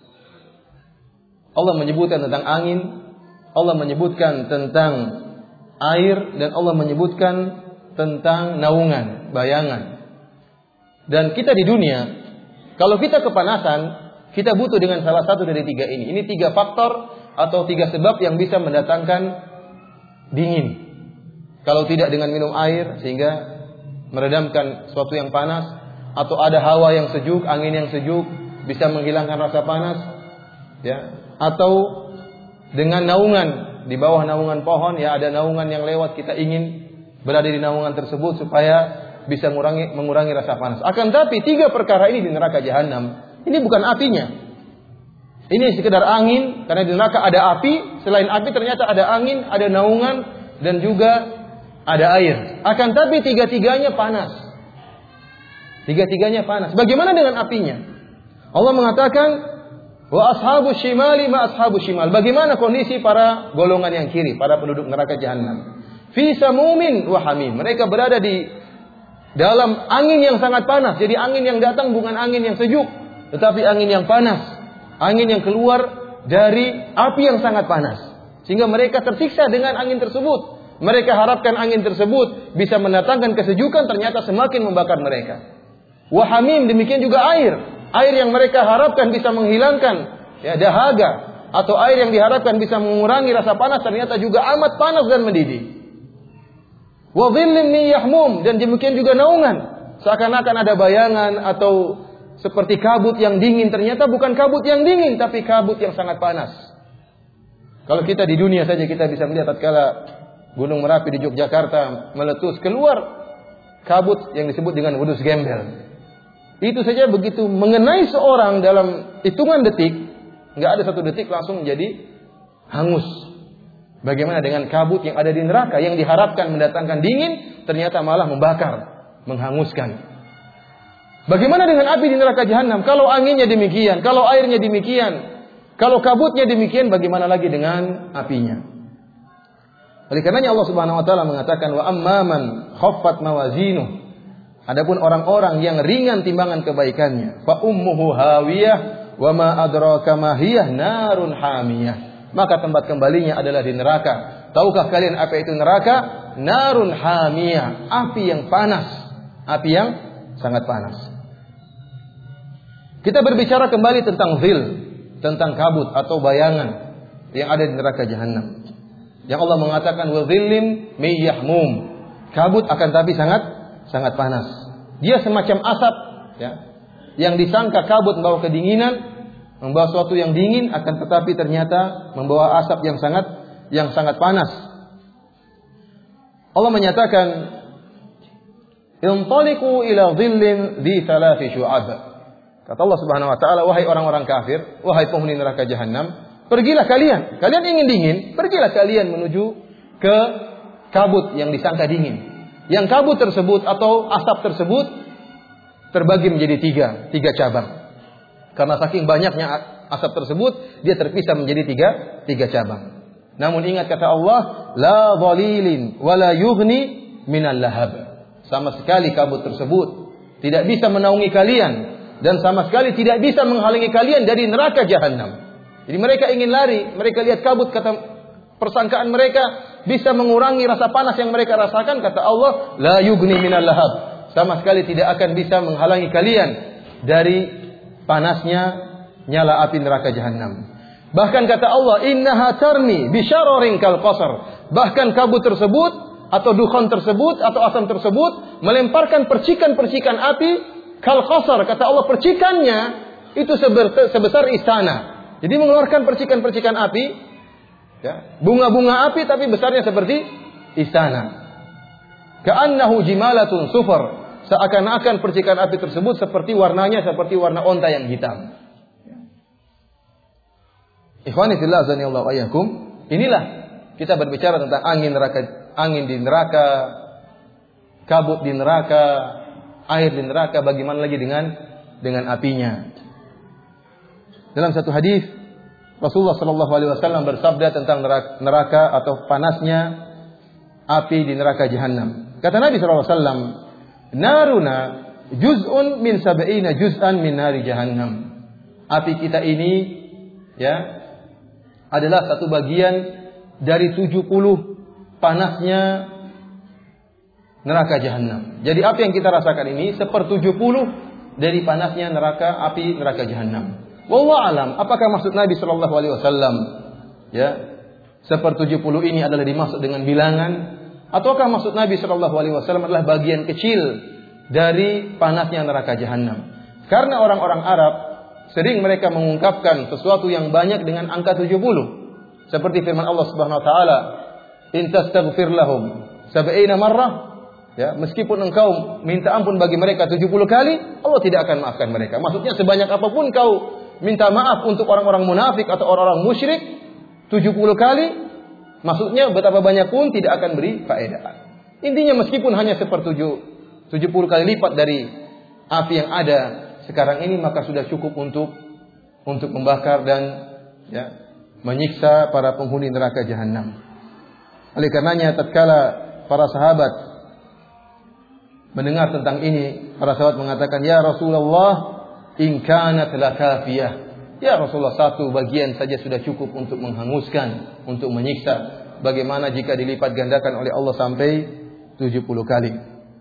Allah menyebutkan tentang angin, Allah menyebutkan tentang air, dan Allah menyebutkan tentang naungan, bayangan. Dan kita di dunia, kalau kita kepanasan, kita butuh dengan salah satu dari tiga ini. Ini tiga faktor atau tiga sebab yang bisa mendatangkan dingin. Kalau tidak dengan minum air sehingga meredamkan sesuatu yang panas, atau ada hawa yang sejuk, angin yang sejuk bisa menghilangkan rasa panas, ya. Atau dengan naungan, di bawah naungan pohon, ya ada naungan yang lewat, kita ingin berada di naungan tersebut supaya bisa mengurangi rasa panas. Akan tapi tiga perkara ini di neraka jahanam, ini bukan apinya. Ini sekedar angin, karena di neraka ada api, selain api ternyata ada angin, ada naungan, dan juga ada air. Akan tapi tiga-tiganya panas. Tiga-tiganya panas. Bagaimana dengan apinya? Allah mengatakan, "Wa ashabu shimali ma ashabu shimal." Bagaimana kondisi para golongan yang kiri, para penduduk neraka jahanam? Fi samumin wa hamim. Mereka berada di dalam angin yang sangat panas. Jadi angin yang datang bukan angin yang sejuk, tetapi angin yang panas. Angin yang keluar dari api yang sangat panas. Sehingga mereka tersiksa dengan angin tersebut. Mereka harapkan angin tersebut bisa mendatangkan kesejukan, ternyata semakin membakar mereka. Wa hamim, demikian juga air. Air yang mereka harapkan bisa menghilangkan dahaga, atau air yang diharapkan bisa mengurangi rasa panas, ternyata juga amat panas dan mendidih. Wa dhillin min yahmum, dan demikian juga naungan. Seakan-akan ada bayangan atau seperti kabut yang dingin, ternyata bukan kabut yang dingin, tapi kabut yang sangat panas. Kalau kita di dunia saja kita bisa melihat tatkala Gunung Merapi di Yogyakarta meletus, keluar kabut yang disebut dengan wedus gembel. Itu saja begitu mengenai seorang dalam hitungan detik, nggak ada satu detik langsung menjadi hangus. Bagaimana dengan kabut yang ada di neraka yang diharapkan mendatangkan dingin, ternyata malah membakar, menghanguskan. Bagaimana dengan api di neraka jahanam? Kalau anginnya demikian, kalau airnya demikian, kalau kabutnya demikian, bagaimana lagi dengan apinya? Oleh karenanya Allah Subhanahu wa taala mengatakan wa amman khaffat mawazinuh. Adapun orang-orang yang ringan timbangan kebaikannya, fa ummuhu hawiyah wa ma adraka ma hiya narun hamiyah. Maka tempat kembalinya adalah di neraka. Tahukah kalian apa itu neraka? Narun hamiyah, api yang panas, api yang sangat panas. Kita berbicara kembali tentang zil, tentang kabut atau bayangan yang ada di neraka jahanam. Yang Allah mengatakan wa dhillim min yahmum. Kabut akan tapi sangat panas. Dia semacam asap, ya, yang disangka kabut membawa kedinginan, membawa sesuatu yang dingin, akan tetapi ternyata membawa asap yang sangat panas. Allah menyatakan, "Intaliqu ila dhillin dhi thalathi syu'ab." Kata Allah Subhanahu wa taala, wahai orang-orang kafir, wahai penghuni neraka jahanam, pergilah kalian. Kalian ingin dingin, pergilah kalian menuju ke kabut yang disangka dingin. Yang kabut tersebut atau asap tersebut terbagi menjadi tiga cabang. Karena saking banyaknya asap tersebut, dia terpisah menjadi tiga cabang. Namun ingat kata Allah, la dhalilin wa la yughni minal lahab. Sama sekali kabut tersebut tidak bisa menaungi kalian dan sama sekali tidak bisa menghalangi kalian dari neraka jahanam. Jadi mereka ingin lari, mereka lihat kabut, kata persangkaan mereka bisa mengurangi rasa panas yang mereka rasakan, kata Allah, la yughni minal lahab. Sama sekali tidak akan bisa menghalangi kalian dari panasnya nyala api neraka jahanam. Bahkan kata Allah, innaha tarmi bisyararin kal qasar. Bahkan kabut tersebut atau dukhan tersebut atau asam tersebut melemparkan percikan-percikan api kal qasar. Kata Allah, percikannya itu sebesar istana. Jadi mengeluarkan percikan-percikan api, ya, bunga-bunga api tapi besarnya seperti istana. Ka'annahu jimalatun sufar. Seakan-akan percikan api tersebut seperti warnanya seperti warna onta yang hitam. Ikhwani fillah azanillahu wa iyyakum. Inilah kita berbicara tentang angin di neraka, kabut di neraka, air di neraka, bagaimana lagi dengan apinya. Dalam satu hadis Rasulullah sallallahu alaihi wasallam bersabda tentang neraka atau panasnya api di neraka jahanam. Kata Nabi sallallahu alaihi wasallam, "Naruna juz'un min sab'ina juz'an min nari jahannam." Api kita ini, ya, adalah satu bagian dari 70 panasnya neraka jahanam. Jadi api yang kita rasakan ini 1/70 dari panasnya api neraka jahanam. Wallahu alam, apakah maksud Nabi sallallahu alaihi wasallam, ya, 1/70 ini adalah dimaksud dengan bilangan, ataukah maksud Nabi sallallahu alaihi wasallam adalah bagian kecil dari panasnya neraka jahanam? Karena orang-orang Arab sering mereka mengungkapkan sesuatu yang banyak dengan angka 70. Seperti firman Allah Subhanahu wa taala, "In tastaghfir lahum 70 marrah." Ya, meskipun engkau minta ampun bagi mereka 70 kali, Allah tidak akan maafkan mereka. Maksudnya sebanyak apapun kau minta maaf untuk orang-orang munafik atau orang-orang musyrik 70 kali, maksudnya betapa banyak pun tidak akan beri faedah. Intinya meskipun hanya 70 kali lipat dari api yang ada sekarang ini, maka sudah cukup untuk membakar dan, ya, menyiksa para penghuni neraka jahanam. Oleh karenanya tatkala para sahabat mendengar tentang ini, para sahabat mengatakan, "Ya Rasulullah, in kanat lakafiyah." Ya Rasulullah, satu bagian saja sudah cukup untuk menghanguskan, untuk menyiksa. Bagaimana jika dilipat gandakan oleh Allah sampai 70 kali?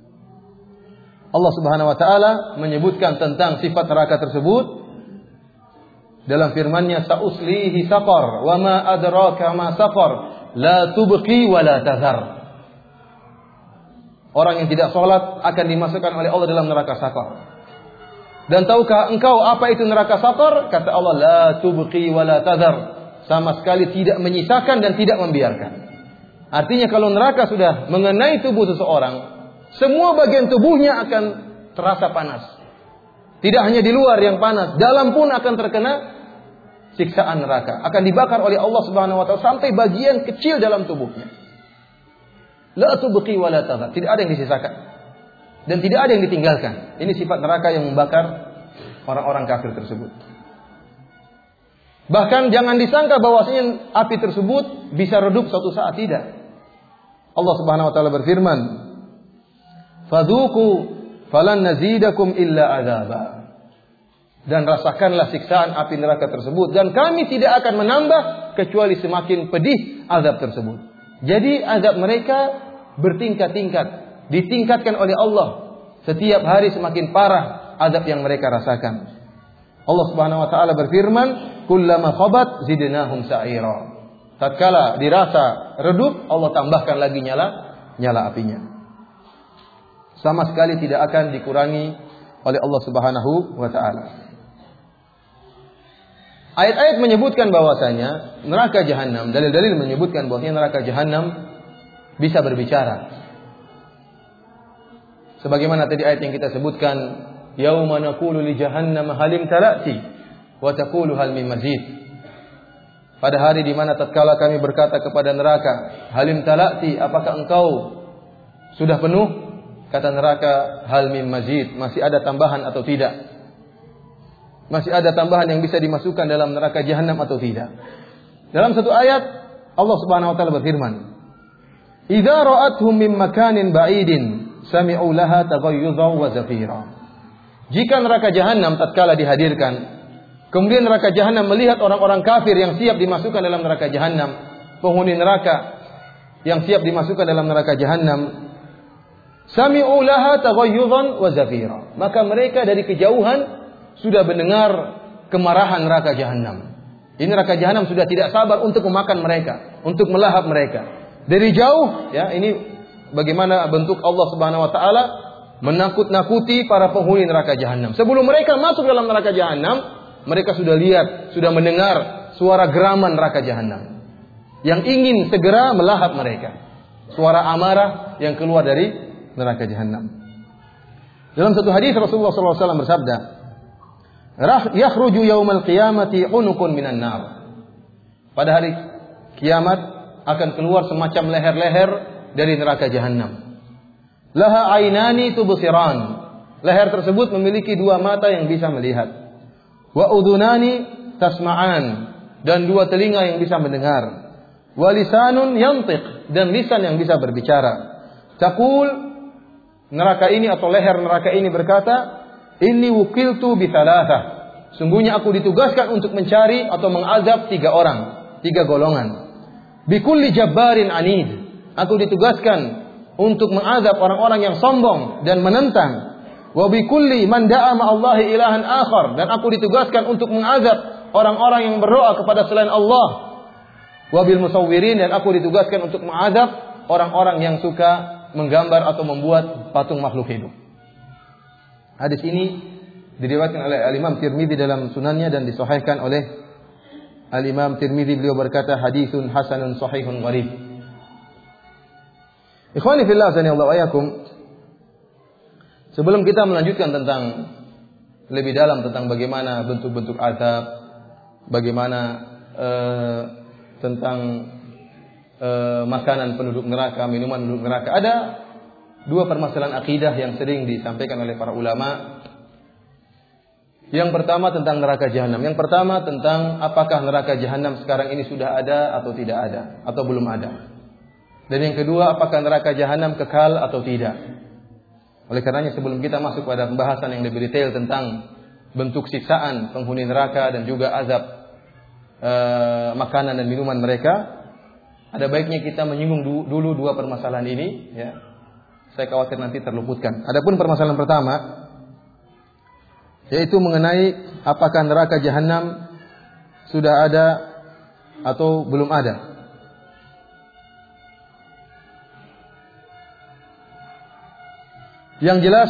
Allah Subhanahu wa taala menyebutkan tentang sifat neraka tersebut dalam firman-Nya, "Sa'uslihi saqar, wa ma adraka ma saqar, la tubqi wa la tadhar." Orang yang tidak sholat akan dimasukkan oleh Allah dalam neraka sakor. Dan tahukah engkau apa itu neraka sakor? Kata Allah, la tubqi wa la tadhar. Sama sekali tidak menyisakan dan tidak membiarkan. Artinya kalau neraka sudah mengenai tubuh seseorang, semua bagian tubuhnya akan terasa panas. Tidak hanya di luar yang panas, dalam pun akan terkena siksaan neraka. Akan dibakar oleh Allah Subhanahu wa taala sampai bagian kecil dalam tubuhnya. La tubqi wa la tadhar. Tidak ada yang disisakan dan tidak ada yang ditinggalkan. Ini sifat neraka yang membakar orang-orang kafir tersebut. Bahkan jangan disangka bahwasanya api tersebut bisa redup suatu saat, tidak. Allah Subhanahu wa taala berfirman, "Fadzuqu falan nazidakum illa adzaba." Dan rasakanlah siksaan api neraka tersebut dan kami tidak akan menambah kecuali semakin pedih azab tersebut. Jadi azab mereka bertingkat-tingkat, ditingkatkan oleh Allah. Setiap hari semakin parah azab yang mereka rasakan. Allah Subhanahu wa taala berfirman, "Kullama khabat zidnahum sa'ira." Tatkala dirasa redup, Allah tambahkan lagi nyala apinya. Sama sekali tidak akan dikurangi oleh Allah Subhanahu wa taala. Ayat-ayat menyebutkan bahwasanya neraka jahanam, dalil-dalil menyebutkan bahwasanya neraka jahanam bisa berbicara. Sebagaimana tadi ayat yang kita sebutkan, yauma naqulu li jahannam halim talati wa taqulu hal min mazid. Pada hari di mana tatkala kami berkata kepada neraka, halim talati, apakah engkau sudah penuh? Kata neraka, hal min mazid, masih ada tambahan atau tidak? Masih ada tambahan yang bisa dimasukkan dalam neraka jahanam atau tidak? Dalam satu ayat Allah Subhanahu wa taala berfirman, "Idza ra'athum min makanin ba'idin sami'u laha taghayyuzan wa zafira." Jika neraka jahanam tatkala dihadirkan, kemudian neraka jahanam melihat orang-orang kafir yang siap dimasukkan dalam neraka jahanam, penghuni neraka yang siap dimasukkan dalam neraka jahanam, sami'u laha taghayyuzan wa zafira. Maka mereka dari kejauhan sudah mendengar kemarahan neraka jahanam. Ini neraka jahanam sudah tidak sabar untuk memakan mereka, untuk melahap mereka. Dari jauh, ya, ini bagaimana bentuk Allah Subhanahu wa taala menakut-nakuti para penghuni neraka jahanam. Sebelum mereka masuk dalam neraka jahanam, mereka sudah lihat, sudah mendengar suara geraman neraka jahanam yang ingin segera melahap mereka. Suara amarah yang keluar dari neraka jahanam. Dalam satu hadis Rasulullah SAW bersabda, "Yakhruju yaumal qiyamati unukun minan nar." Pada hari kiamat akan keluar semacam leher-leher dari neraka jahanam. Laha ainani tubsiran. Leher tersebut memiliki dua mata yang bisa melihat. Wa udhunani tasma'an, dan dua telinga yang bisa mendengar. Wa lisanun yantiq, dan lisan yang bisa berbicara. Taqul, neraka ini atau leher neraka ini berkata, "Inni wukiltu bi thalathah." Sungguhnya aku ditugaskan untuk mencari atau mengazab 3 orang, 3 golongan. Bi kulli jabbarin anid. Aku ditugaskan untuk mengazab orang-orang yang sombong dan menentang. Wa bi kulli man da'a ma'allahi ilahan akhar, dan aku ditugaskan untuk mengazab orang-orang yang berdoa kepada selain Allah. Wa bil musawwirin, dan aku ditugaskan untuk mengazab orang-orang yang suka menggambar atau membuat patung makhluk hidup. Hadis ini diriwayatkan oleh Al-Imam Tirmidzi dalam sunannya dan disahihkan oleh Al-Imam Tirmidzi. Beliau berkata, haditsun hasanun sahihun gharib. Ikhwani fillah, sanallahu ayakum. Sebelum kita melanjutkan tentang lebih dalam tentang bagaimana bentuk-bentuk azab, bagaimana tentang makanan penduduk neraka, minuman penduduk neraka, ada 2 permasalahan akidah yang sering disampaikan oleh para ulama. Yang pertama tentang neraka jahanam. Yang pertama tentang apakah neraka jahanam sekarang ini sudah ada atau tidak ada, atau belum ada. Dan yang kedua, apakah neraka jahanam kekal atau tidak. Oleh karenanya sebelum kita masuk pada pembahasan yang lebih detail tentang bentuk siksaan penghuni neraka dan juga azab makanan dan minuman mereka, ada baiknya kita menyinggung dulu 2 permasalahan ini, ya. Saya khawatir nanti terluputkan. Adapun permasalahan pertama, yaitu mengenai apakah neraka jahanam sudah ada atau belum ada. Yang jelas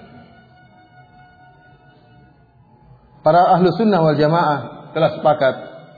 para ahlu sunnah wal jamaah telah sepakat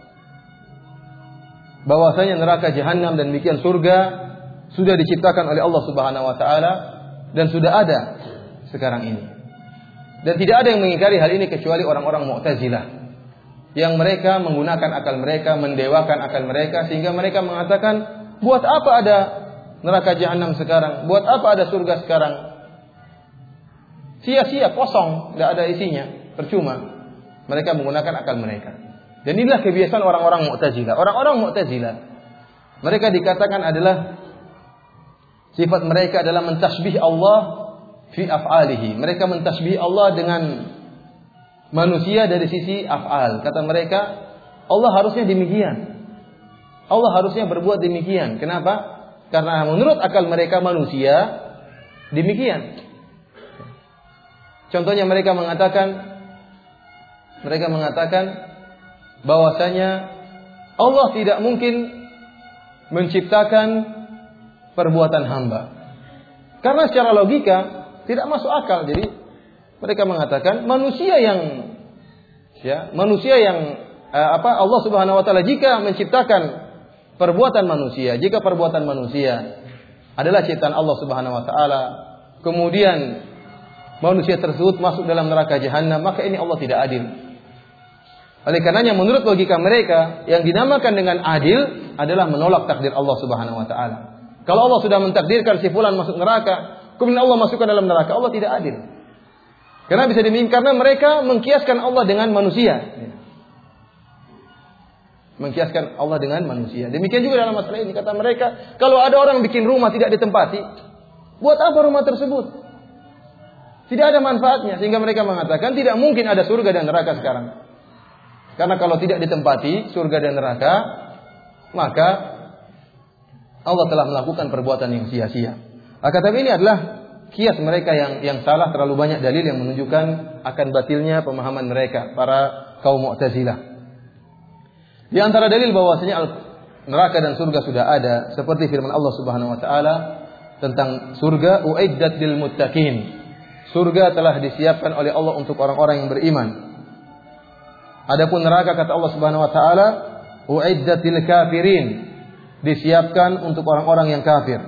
bahwasanya neraka jahanam dan demikian surga sudah diciptakan oleh Allah Subhanahu wa taala dan sudah ada sekarang ini. Dan tidak ada yang mengingkari hal ini kecuali orang-orang Mu'tazilah yang mereka menggunakan akal mereka, mendewakan akal mereka sehingga mereka mengatakan, buat apa ada neraka jahanam sekarang? Buat apa ada surga sekarang? Sia-sia, kosong, tidak ada isinya, percuma. Mereka menggunakan akal mereka. Dan inilah kebiasaan orang-orang Mu'tazilah. Orang-orang Mu'tazilah, mereka dikatakan adalah sifat mereka adalah mentasbih Allah fi af'alihi. Mereka mentasbih Allah dengan manusia dari sisi af'al. Kata mereka, Allah harusnya demikian. Allah harusnya berbuat demikian. Kenapa? Karena menurut akal mereka manusia demikian. Contohnya mereka mengatakan bahwasanya Allah tidak mungkin menciptakan perbuatan hamba. Karena secara logika tidak masuk akal. Jadi mereka mengatakan manusia yang Allah Subhanahu wa taala jika menciptakan perbuatan manusia, jika perbuatan manusia adalah ciptaan Allah Subhanahu wa taala, kemudian manusia tersebut masuk dalam neraka jahanam, maka ini Allah tidak adil. Oleh karenanya menurut logika mereka yang dinamakan dengan adil adalah menolak takdir Allah Subhanahu wa taala. Kalau Allah sudah mentakdirkan si fulan masuk neraka, kemudian Allah masukkan dalam neraka, Allah tidak adil. Karena bisa demikian, karena mereka mengkiaskan Allah dengan manusia. Mengkiaskan Allah dengan manusia. Demikian juga dalam masalah ini, kata mereka, kalau ada orang bikin rumah tidak ditempati, buat apa rumah tersebut? Tidak ada manfaatnya. Sehingga mereka mengatakan tidak mungkin ada surga dan neraka sekarang. Karena kalau tidak ditempati surga dan neraka, maka Allah telah melakukan perbuatan yang sia-sia. Tapi ini adalah kias mereka yang salah. Terlalu banyak dalil yang menunjukkan akan batilnya pemahaman mereka, para kaum Mu'tazilah. Di antara dalil bahwasanya neraka dan surga sudah ada, seperti firman Allah Subhanahu wa taala tentang surga, uiddat lil muttaqin. Surga telah disiapkan oleh Allah untuk orang-orang yang beriman. Adapun neraka, kata Allah Subhanahu wa taala, uiddat lil kafirin. Disiapkan untuk orang-orang yang kafir.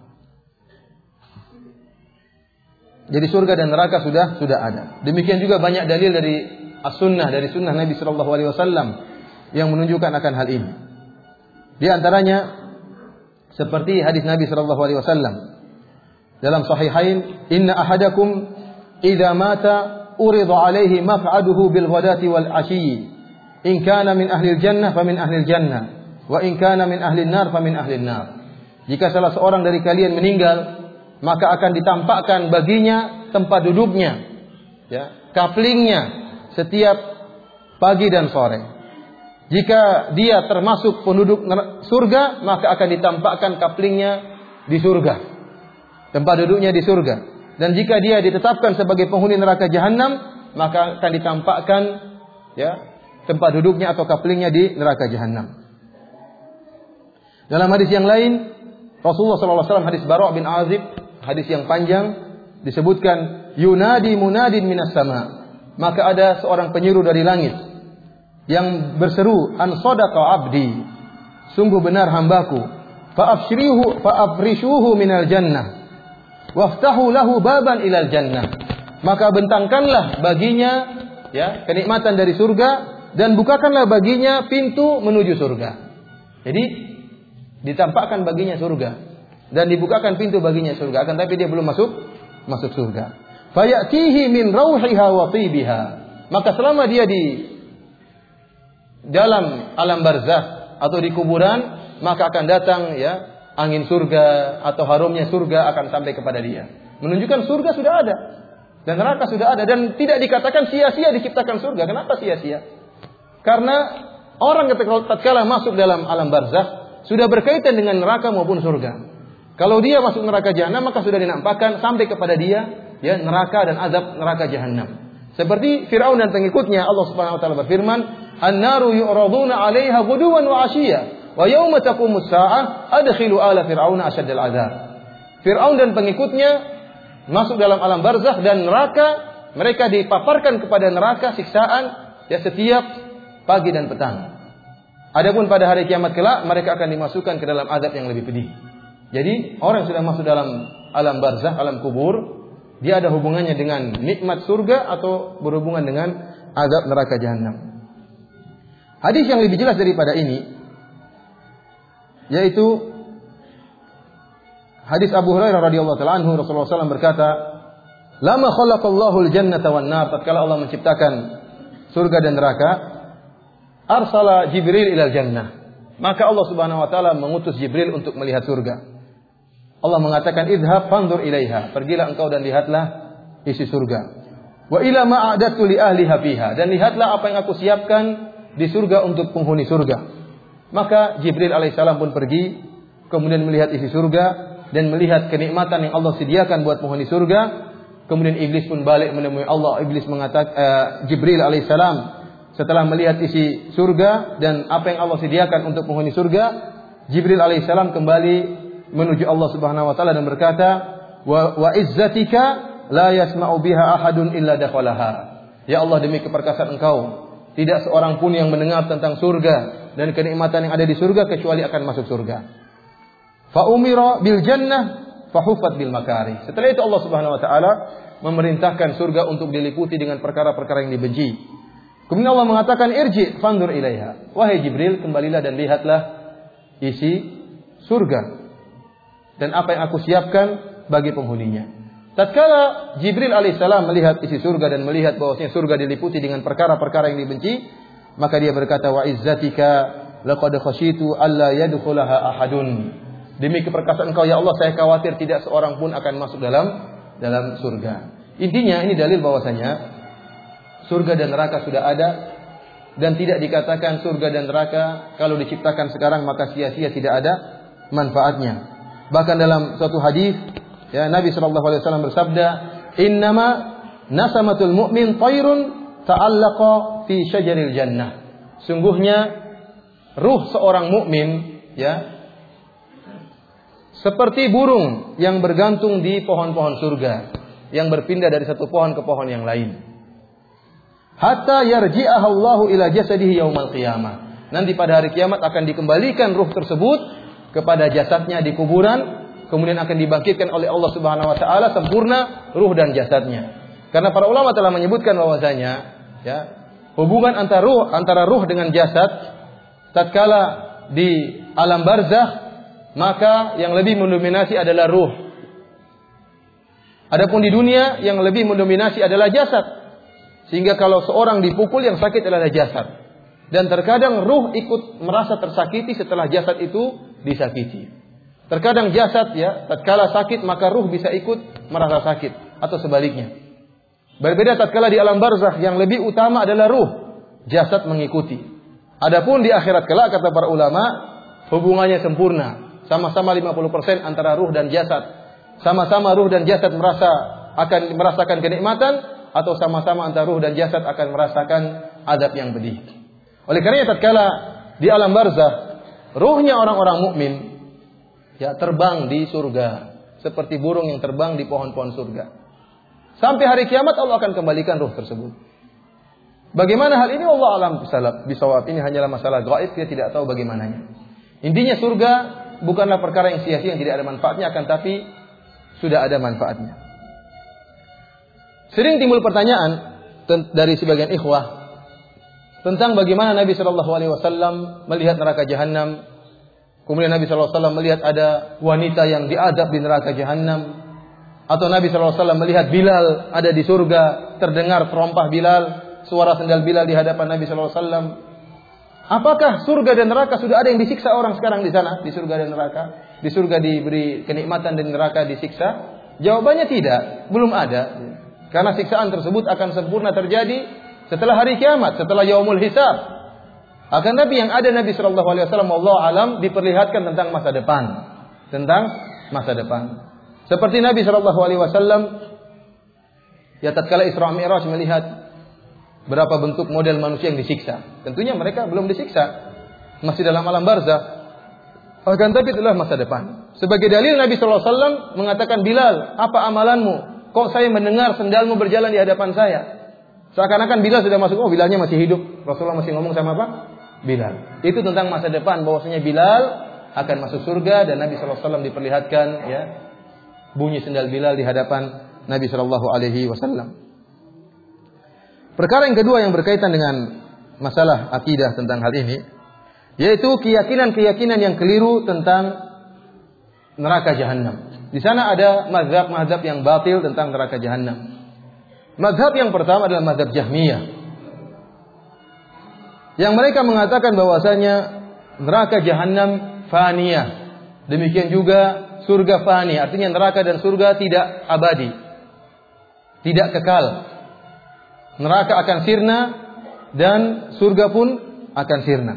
Jadi surga dan neraka sudah ada. Demikian juga banyak dalil dari as-sunnah, dari sunnah Nabi sallallahu alaihi wasallam yang menunjukkan akan hal ini. Di antaranya seperti hadis Nabi sallallahu alaihi wasallam dalam sahihain, inna ahadakum idza mata urida alaihi maq'aduhu bil ghadati wal 'ashyi in kana min ahli jannah fa min ahli jannah wa in kana min ahli nar fa min ahli nar. Jika salah seorang dari kalian meninggal, maka akan ditampakkan baginya tempat duduknya, kaplingnya setiap pagi dan sore. Jika dia termasuk penduduk surga, maka akan ditampakkan kaplingnya di surga, tempat duduknya di surga. Dan jika dia ditetapkan sebagai penghuni neraka jahanam, maka akan ditampakkan tempat duduknya atau kaplingnya di neraka jahanam. Dalam hadis yang lain, Rasulullah SAW, hadis Bara' bin Azib, hadis yang panjang, disebutkan yunadi munadin minas sama. Maka ada seorang penyeru dari langit yang berseru, an sadaqa abdi, sungguh benar hambaku, fa'afrishuhu minal jannah waftahu lahu baban ilal jannah. Maka bentangkanlah baginya kenikmatan dari surga dan bukakanlah baginya pintu menuju surga. Jadi ditampakkan baginya surga dan dibukakan pintu baginya surga, akan tapi dia belum masuk surga. Fayatihi min rauhiha wa tibiha. Maka selama dia di dalam alam barzakh atau di kuburan, maka akan datang angin surga atau harumnya surga akan sampai kepada dia. Menunjukkan surga sudah ada dan neraka sudah ada, dan tidak dikatakan sia-sia diciptakan surga. Kenapa sia-sia? Karena orang tatkala masuk dalam alam barzakh sudah berkaitan dengan neraka maupun surga. Kalau dia masuk neraka jahanam, maka sudah dinampakkan sampai kepada dia neraka dan azab neraka jahanam. Seperti Fir'aun dan pengikutnya, Allah Subhanahu wa taala berfirman, "An-naru yu'raduna 'alaiha ghuduwan wa 'ashiyya, wa yauma taqumus sa'ah adkhilu ala fir'auna asyaddal 'adzab." Fir'aun dan pengikutnya masuk dalam alam barzakh dan neraka, mereka dipaparkan kepada neraka siksaan ya setiap pagi dan petang. Adapun pada hari kiamat kelak mereka akan dimasukkan ke dalam azab yang lebih pedih. Jadi orang yang sudah masuk dalam alam barzakh, alam kubur, dia ada hubungannya dengan nikmat surga atau berhubungan dengan azab neraka jahanam. Hadis yang lebih jelas daripada ini yaitu hadis Abu Hurairah radhiyallahu taala anhu, Rasulullah SAW berkata, "Lama khalaqallahu al-jannata wan nar." Tatkala Allah menciptakan surga dan neraka, arsala Jibril ilal jannah. Maka Allah Subhanahu wa taala mengutus Jibril untuk melihat surga. Allah mengatakan, "Idhab fanzur ilaiha." Pergilah engkau dan lihatlah isi surga. "Wa ila ma a'dadtu li ahliha fiha." Dan lihatlah apa yang aku siapkan di surga untuk penghuni surga. Maka Jibril alaihissalam pun pergi, kemudian melihat isi surga dan melihat kenikmatan yang Allah sediakan buat penghuni surga. Kemudian iblis pun balik menemui Allah. Iblis mengatakan, Jibril alaihissalam setelah melihat isi surga dan apa yang Allah sediakan untuk penghuni surga, Jibril alaihissalam kembali menuju Allah Subhanahu wa taala dan berkata, "Wa izzatika la yasma'u biha ahadun illa dakhalaha." Ya Allah, demi keperkasaan Engkau, tidak seorang pun yang mendengar tentang surga dan kenikmatan yang ada di surga kecuali akan masuk surga. Fa umira bil jannah fa hufat bil makarih. Setelah itu Allah Subhanahu wa taala memerintahkan surga untuk diliputi dengan perkara-perkara yang dibenci. Kemudian Allah mengatakan, "Irji fanzur ilaiha." Wahai Jibril, kembalilah dan lihatlah isi surga dan apa yang aku siapkan bagi penghuninya. Tatkala Jibril alaihissalam melihat isi surga dan melihat bahwasanya surga diliputi dengan perkara-perkara yang dibenci, maka dia berkata, "Wa izzatika laqad khasyitu alla yadkhulaha ahadun." Demi keperkasaan Engkau ya Allah, saya khawatir tidak seorang pun akan masuk dalam surga. Intinya ini dalil bahwasanya surga dan neraka sudah ada dan tidak dikatakan surga dan neraka kalau diciptakan sekarang maka sia-sia, tidak ada manfaatnya. Bahkan dalam suatu hadis ya, Nabi sallallahu alaihi wasallam bersabda, "Innama nasamatul mu'min thairun ta'allaqa fi syajaril jannah." Sungguhnya ruh seorang mukmin ya seperti burung yang bergantung di pohon-pohon surga, yang berpindah dari satu pohon ke pohon yang lain. Hatta yarji'aha Allahu ila jasadihi yaumal qiyamah. Nanti pada hari kiamat akan dikembalikan ruh tersebut kepada jasadnya di kuburan, kemudian akan dibangkitkan oleh Allah Subhanahu wa taala sempurna ruh dan jasadnya. Karena para ulama telah menyebutkan bahwasanya ya, hubungan antara ruh dengan jasad tatkala di alam barzakh, maka yang lebih mendominasi adalah ruh. Adapun di dunia yang lebih mendominasi adalah jasad. Sehingga kalau seorang dipukul yang sakit adalah jasad. Dan terkadang ruh ikut merasa tersakiti setelah jasad itu disakiti. Terkadang jasad ya, tatkala sakit maka ruh bisa ikut merasa sakit atau sebaliknya. Berbeda tatkala di alam barzakh yang lebih utama adalah ruh, jasad mengikuti. Adapun di akhirat kelak kata para ulama hubungannya sempurna, sama-sama 50% antara ruh dan jasad. Sama-sama ruh dan jasad akan merasakan kenikmatan atau sama-sama antara ruh dan jasad akan merasakan azab yang pedih. Oleh karenanya tatkala di alam barzakh ruhnya orang-orang mukmin ya terbang di surga seperti burung yang terbang di pohon-pohon surga. Sampai hari kiamat Allah akan kembalikan ruh tersebut. Bagaimana hal ini Allah alam bisawab. Ini hanyalah masalah gaib, dia tidak tahu bagaimananya. Intinya surga bukanlah perkara yang sia-sia yang tidak ada manfaatnya, akan tapi sudah ada manfaatnya. Sering timbul pertanyaan dari sebagian ikhwah tentang bagaimana Nabi Shallallahu Alaihi Wasallam melihat neraka jahanam. Kemudian Nabi Shallallahu Alaihi Wasallam melihat ada wanita yang diadab di neraka jahanam. Atau Nabi Shallallahu Alaihi Wasallam melihat Bilal ada di surga, terdengar terompah Bilal, suara sendal Bilal di hadapan Nabi Shallallahu Alaihi Wasallam. Apakah surga dan neraka sudah ada yang disiksa orang sekarang di sana, di surga dan neraka? Di surga diberi kenikmatan dan neraka disiksa? Jawabannya tidak, belum ada. Karena siksaan tersebut akan sempurna terjadi setelah hari kiamat, setelah yaumul hisab. Akan tapi yang ada Nabi Shallallahu Alaihi Wasallam wallahu alam diperlihatkan tentang masa depan, Seperti Nabi Shallallahu Alaihi Wasallam ya tatkala Isra Mi'raj melihat berapa bentuk model manusia yang disiksa. Tentunya mereka belum disiksa, masih dalam alam barzakh. Akan tapi itulah masa depan. Sebagai dalil Nabi Shallallahu Alaihi Wasallam mengatakan, Bilal, apa amalanmu? kok saya mendengar sendalmu berjalan di hadapan saya. Seakan-akan Bilal sudah masuk. Oh, Bilalnya masih hidup. Rasulullah masih ngomong sama apa? Bilal. Itu tentang masa depan, bahwasanya Bilal akan masuk surga, dan Nabi SAW diperlihatkan ya bunyi sendal Bilal di hadapan Nabi SAW. Perkara yang kedua yang berkaitan dengan masalah akidah tentang hal ini, yaitu keyakinan-keyakinan yang keliru tentang neraka jahanam. Di sana ada mazhab-mazhab yang batil tentang neraka jahanam. Mazhab yang pertama adalah mazhab Jahmiyah, yang mereka mengatakan bahwasanya neraka jahanam faniyah. Demikian juga surga fani, artinya neraka dan surga tidak abadi, tidak kekal. Neraka akan sirna dan surga pun akan sirna.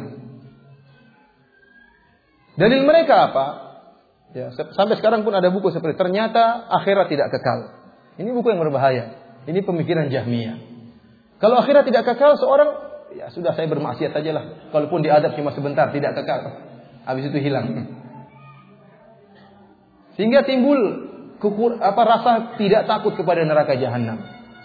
Dalil mereka apa? Ya, sampai sekarang pun ada buku seperti ternyata akhirat tidak kekal. Ini buku yang berbahaya. Ini pemikiran Jahmiyah. Kalau akhirat tidak kekal, seorang ya sudah, saya bermaksiat aja lah. Kalaupun diadab cuma sebentar, tidak kekal. Habis itu hilang. Sehingga timbul rasa tidak takut kepada neraka jahanam.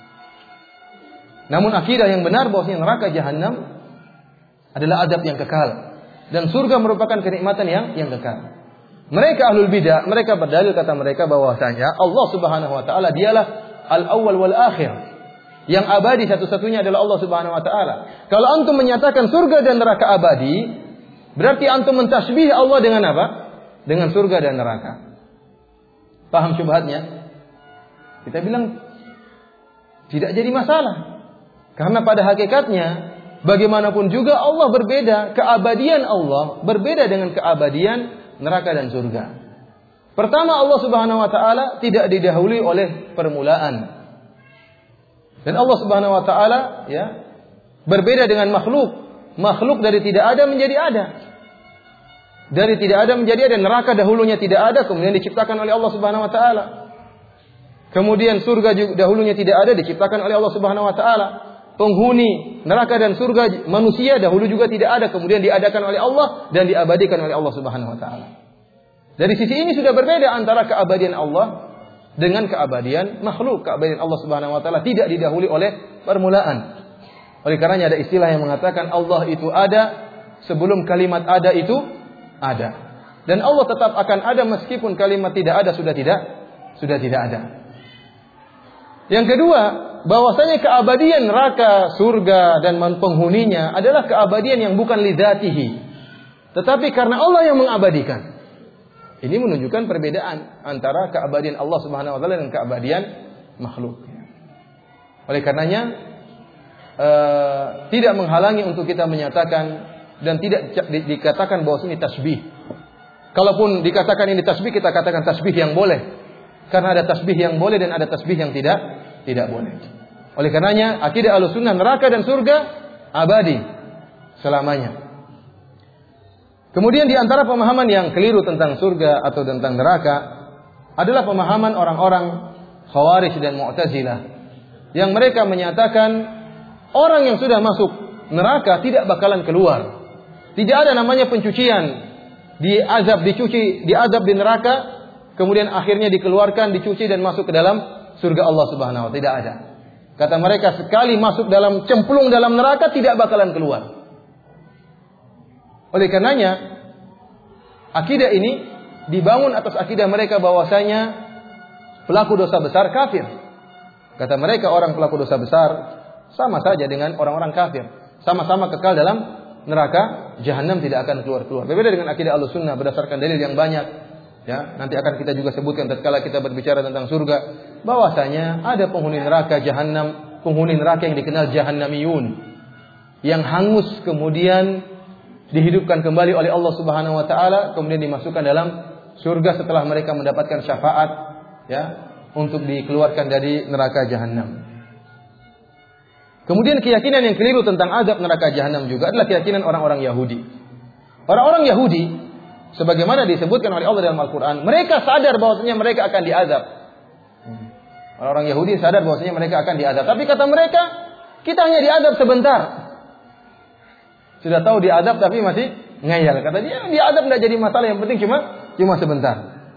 Namun akidah yang benar bahwasanya neraka jahanam adalah adab yang kekal, dan surga merupakan kenikmatan yang kekal. Mereka ahlul bidah, mereka berdalil, kata mereka, bahwasanya Allah Subhanahu wa taala dialah al-awwal wal akhir. Yang abadi satu-satunya adalah Allah Subhanahu wa taala. Kalau antum menyatakan surga dan neraka abadi, berarti antum mentasbih Allah dengan apa? Dengan surga dan neraka. Paham syubhatnya? Kita bilang tidak jadi masalah. Karena pada hakikatnya bagaimanapun juga Allah berbeda, keabadian Allah berbeda dengan keabadian neraka dan surga. Pertama, Allah Subhanahu wa taala tidak didahului oleh permulaan. Dan Allah Subhanahu wa taala ya berbeda dengan makhluk. Makhluk dari tidak ada menjadi ada. Dari tidak ada menjadi ada. Neraka dahulunya tidak ada, kemudian diciptakan oleh Allah Subhanahu wa taala. Kemudian surga juga dahulunya tidak ada, diciptakan oleh Allah Subhanahu wa taala. Penghuni neraka dan surga manusia dahulu juga tidak ada, kemudian diadakan oleh Allah dan diabadikan oleh Allah Subhanahu wa taala. Dari sisi ini sudah berbeda antara keabadian Allah dengan keabadian makhluk. Keabadian Allah Subhanahu wa taala tidak didahului oleh permulaan. Oleh karenanya ada istilah yang mengatakan Allah itu ada sebelum kalimat ada itu ada. Dan Allah tetap akan ada meskipun kalimat tidak ada sudah tidak ada. Yang kedua, bahwasanya keabadian neraka, surga dan penghuninya adalah keabadian yang bukan lidzatihi, tetapi karena Allah yang mengabadikan. Ini menunjukkan perbedaan antara keabadian Allah Subhanahu wa taala dan keabadian makhluk. Oleh karenanya tidak menghalangi untuk kita menyatakan dan tidak dikatakan bahwa ini tasbih. Kalaupun dikatakan ini tasbih, kita katakan tasbih yang boleh. Karena ada tasbih yang boleh dan ada tasbih yang tidak boleh. Oleh karenanya akidah Ahlussunnah neraka dan surga abadi selamanya. Kemudian di antara pemahaman yang keliru tentang surga atau tentang neraka adalah pemahaman orang-orang Khawarij dan Mu'tazilah, yang mereka menyatakan orang yang sudah masuk neraka tidak bakalan keluar. Tidak ada namanya pencucian, diazab di neraka, kemudian akhirnya dikeluarkan, dicuci dan masuk ke dalam surga Allah Subhanahu wa taala. Tidak ada. Kata mereka, sekali masuk dalam cemplung dalam neraka tidak bakalan keluar. Oleh karenanya akidah ini dibangun atas akidah mereka bahwasanya pelaku dosa besar kafir. Kata mereka, orang pelaku dosa besar sama saja dengan orang-orang kafir, sama-sama kekal dalam neraka jahanam, tidak akan keluar-keluar. Berbeda dengan akidah Ahlussunnah berdasarkan dalil yang banyak. Ya, nanti akan kita juga sebutkan tatkala kita berbicara tentang surga, bahwasanya ada penghuni neraka jahanam, penghuni neraka yang dikenal jahannamiyun, yang hangus kemudian dihidupkan kembali oleh Allah Subhanahu wa taala, kemudian dimasukkan dalam surga setelah mereka mendapatkan syafaat ya untuk dikeluarkan dari neraka jahanam. Kemudian keyakinan yang keliru tentang azab neraka jahanam juga adalah keyakinan orang-orang Yahudi. Orang-orang Yahudi sebagaimana disebutkan oleh Allah dalam Al-Qur'an, mereka sadar bahwasanya mereka akan diazab. Orang-orang Yahudi sadar bahwasanya mereka akan diazab, tapi kata mereka, kita hanya diazab sebentar. Sudah tahu diazab tapi masih ngeyel. Katanya diazab tidak jadi masalah, yang penting cuma sebentar.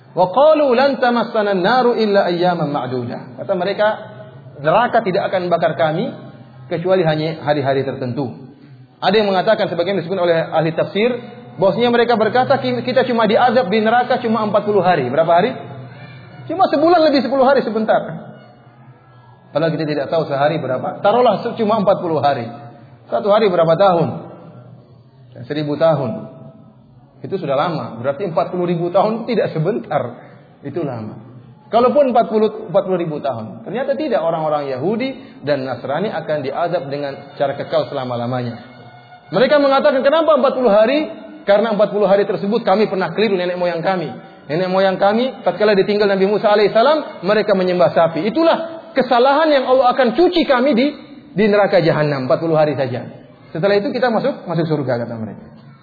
Wa qalu lan tamassana an-naru illa ayyaman ma'dudah. Kata mereka, neraka tidak akan membakar kami kecuali hanya hari-hari tertentu. Ada yang mengatakan sebagaimana disebutkan oleh ahli tafsir, bahwasanya mereka berkata kita cuma diazab di neraka cuma 40 hari. Berapa hari? Cuma sebulan lebih 10 hari sebentar. Padahal kita tidak tahu sehari berapa. Taruhlah cuma 40 hari. Satu hari berapa tahun? 1000 tahun. Itu sudah lama. Berarti 40.000 tahun tidak sebentar. Itu lama. Kalaupun 40.000 tahun. Ternyata tidak, orang-orang Yahudi dan Nasrani akan diazab dengan cara kekal selama-lamanya. Mereka mengatakan kenapa 40 hari? Karena 40 hari tersebut kami pernah keliru nenek moyang kami. Nenek moyang kami tatkala ditinggal Nabi Musa alaihissalam, mereka menyembah sapi. Itulah kesalahan yang Allah akan cuci kami di neraka jahanam 40 hari saja. Setelah itu kita masuk surga, kata mereka.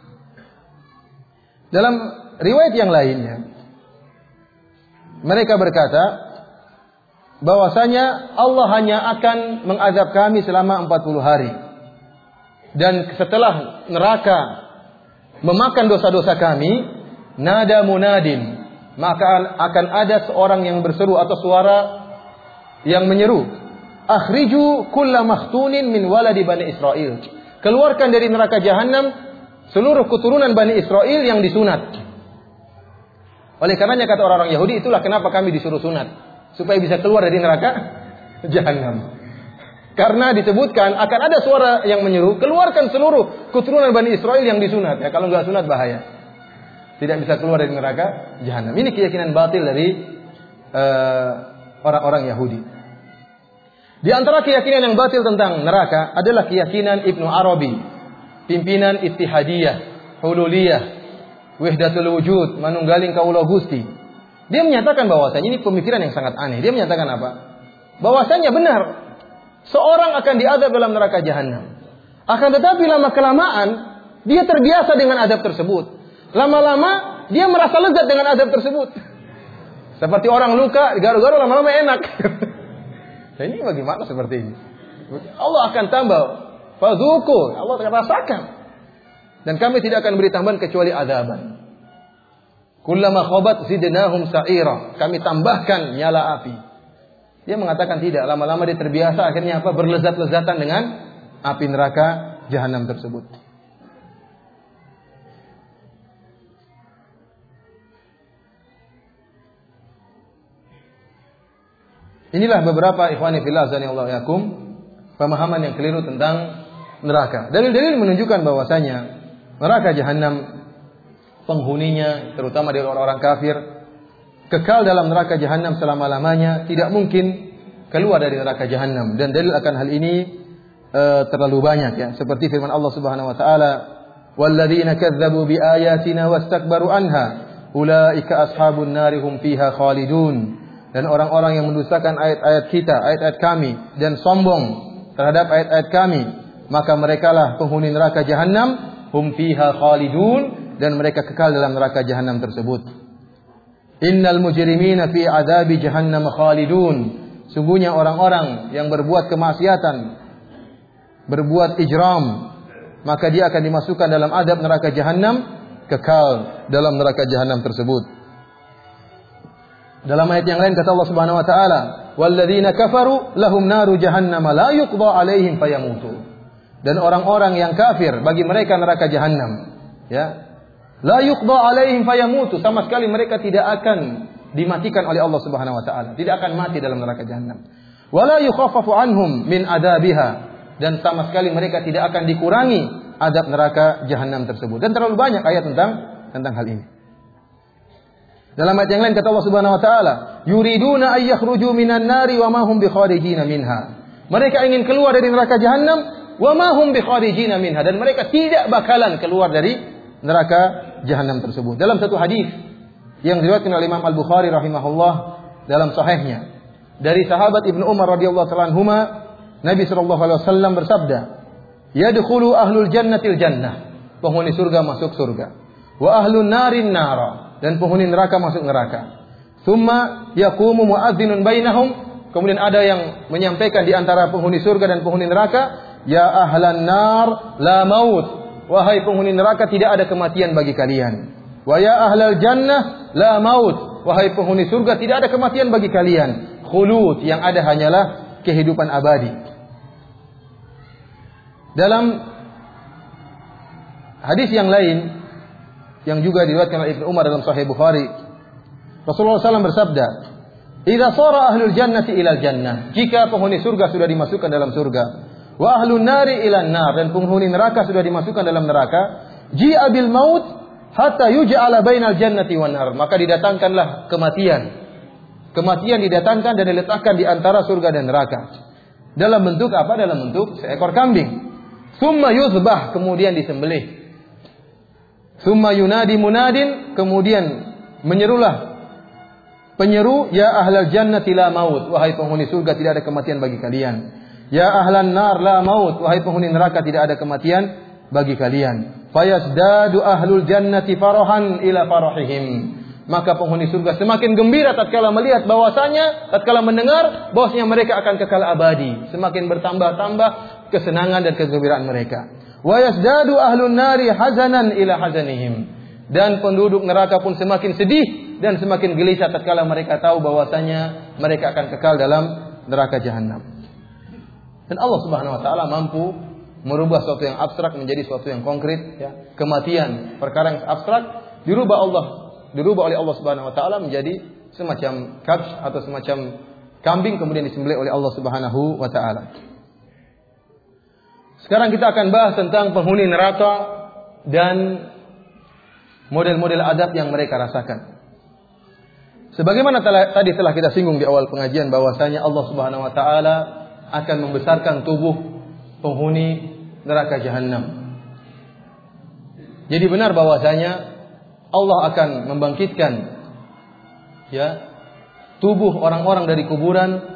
Dalam riwayat yang lainnya, mereka berkata bahwasanya Allah hanya akan mengazab kami selama 40 hari. Dan setelah neraka memakan dosa-dosa kami, nada munadin, maka akan ada seorang yang berseru atau suara yang menyeru, akhriju kulla makhtunin min waladi Bani Israel. Keluarkan dari neraka jahanam seluruh keturunan Bani Israel yang disunat. Oleh karenanya kata orang-orang Yahudi, itulah kenapa kami disuruh sunat, supaya bisa keluar dari neraka jahanam. Karena disebutkan akan ada suara yang menyeru, keluarkan seluruh keturunan Bani Israel yang disunat. Ya, kalau nggak sunat bahaya, tidak bisa keluar dari neraka jahanam. Ini keyakinan batil dari orang-orang Yahudi. Di antara keyakinan yang batil tentang neraka adalah keyakinan Ibnu Arabi, pimpinan Ittihadiyah, Hululiyah, Wahdatul Wujud, manunggaling kaula Gusti. Dia menyatakan bahwasanya ini pemikiran yang sangat aneh. Dia menyatakan apa? Bahwasanya benar, seorang akan diazab dalam neraka jahanam. Akan tetapi lama kelamaan dia terbiasa dengan azab tersebut. Lama-lama dia merasa lezat dengan azab tersebut. Seperti orang luka, garu-garu lama-lama enak. Nah, ini bagaimana seperti ini? Allah akan tambah, fadzuku, Allah akan rasakan. Dan kami tidak akan beri tambahan kecuali azaban. Kullama khabat zidnahum sa'ira. Kami tambahkan nyala api. Dia mengatakan tidak, lama-lama dia terbiasa, akhirnya apa? Berlezat-lezatan dengan api neraka jahanam tersebut. Inilah beberapa ikhwani fillah azanillahu yakum, pemahaman yang keliru tentang neraka. Dalil-dalil menunjukkan bahwasanya neraka jahanam penghuninya, terutama dari orang-orang kafir, kekal dalam neraka jahanam selama-lamanya, tidak mungkin keluar dari neraka jahanam. Dan dalil akan hal ini terlalu banyak, ya. Seperti firman Allah Subhanahu wa taala, "Walladzina kadzdzabu biayatina wastakbaru anha, ulaika ashabun nari hum fiha khalidun." Dan orang-orang yang mendustakan ayat-ayat kita, ayat-ayat kami, dan sombong terhadap ayat-ayat kami, maka merekalah penghuni neraka jahanam, hum fiha khalidun, dan mereka kekal dalam neraka jahanam tersebut. Innal mujrimina fi adzabi jahannam khalidun. Sungguhnya orang-orang yang berbuat kemaksiatan, berbuat ijram, maka dia akan dimasukkan dalam azab neraka jahanam, kekal dalam neraka jahanam tersebut. Dalam ayat yang lain kata Allah Subhanahu wa taala, "Walladzina kafaru lahum naru jahannam la yuqda 'alaihim fayamutu." Dan orang-orang yang kafir, bagi mereka neraka jahanam, ya. La yuqda 'alaihim fayamutu, sama sekali mereka tidak akan dimatikan oleh Allah Subhanahu wa taala, tidak akan mati dalam neraka jahanam. Wala yukhaffafu anhum min adabiha, dan sama sekali mereka tidak akan dikurangi azab neraka jahanam tersebut. Dan terlalu banyak ayat tentang hal ini. Dalam ayat yang lain kata Allah Subhanahu wa taala, yuriduna ay yakhruju minan nari wa ma hum bikharijina minha. Mereka ingin keluar dari neraka jahanam, wa ma hum bikharijina minha, dan mereka tidak bakalan keluar dari neraka jahanam tersebut. Dalam satu hadis yang diriwayatkan oleh Imam Al-Bukhari rahimahullah dalam sahihnya dari sahabat Ibnu Umar radhiyallahu ta'ala anhuma, Nabi sallallahu alaihi wasallam bersabda, yadkhulu ahlul jannatil jannah, penghuni surga masuk surga, wa ahlun narin nara, dan penghuni neraka masuk neraka. Tsumma yaqumu muadzinun bainahum, kemudian ada yang menyampaikan di antara penghuni surga dan penghuni neraka, ya ahlan nar la maut, wahai penghuni neraka tidak ada kematian bagi kalian. Wa ya ahlal jannah la maut, wahai penghuni surga, tidak ada kematian bagi kalian. Khulud, yang ada hanyalah kehidupan abadi. Dalam hadis yang lain yang juga diriwayatkan oleh Ibnu Umar dalam Sahih Bukhari, Rasulullah SAW bersabda, "Idza shara ahlul jannati ilal jannah." Jika penghuni surga sudah dimasukkan dalam surga, wa ahlun nari ilan nar, dan penghuni neraka sudah dimasukkan dalam neraka, ji'a bil maut hatta yuj'ala bainal jannati wan nar. Maka didatangkanlah kematian. Kematian didatangkan dan diletakkan di antara surga dan neraka. Dalam bentuk apa? Dalam bentuk seekor kambing. Summa yuzbah, kemudian disembelih. Summa yunadi munadin, kemudian menyerulah penyeru, ya ahlal jannati la maut, wahai penghuni surga tidak ada kematian bagi kalian. Ya ahlan nar la maut, wahai penghuni neraka tidak ada kematian bagi kalian. Fayasdadu ahlul jannati farahan ila farahihim. Maka penghuni surga semakin gembira tatkala melihat bahwasanya, tatkala mendengar bahwasanya mereka akan kekal abadi. Semakin bertambah-tambah kesenangan dan kegembiraan mereka. Wa yasdadu ahlun nari hazanan ila hazanihim. Dan penduduk neraka pun semakin sedih dan semakin gelisah tatkala mereka tahu bahwasanya mereka akan kekal dalam neraka jahanam. Dan Allah Subhanahu wa taala mampu merubah sesuatu yang abstrak menjadi sesuatu yang konkret, ya. Kematian, perkara yang abstrak dirubah oleh Allah Subhanahu wa taala menjadi semacam kabsh atau semacam kambing, kemudian disembelih oleh Allah Subhanahu wa taala. Sekarang kita akan bahas tentang penghuni neraka dan model-model adab yang mereka rasakan. Sebagaimana tadi telah kita singgung di awal pengajian bahwasanya Allah Subhanahu wa taala akan membesarkan tubuh penghuni neraka jahanam. Jadi benar bahwasanya Allah akan membangkitkan, ya, tubuh orang-orang dari kuburan,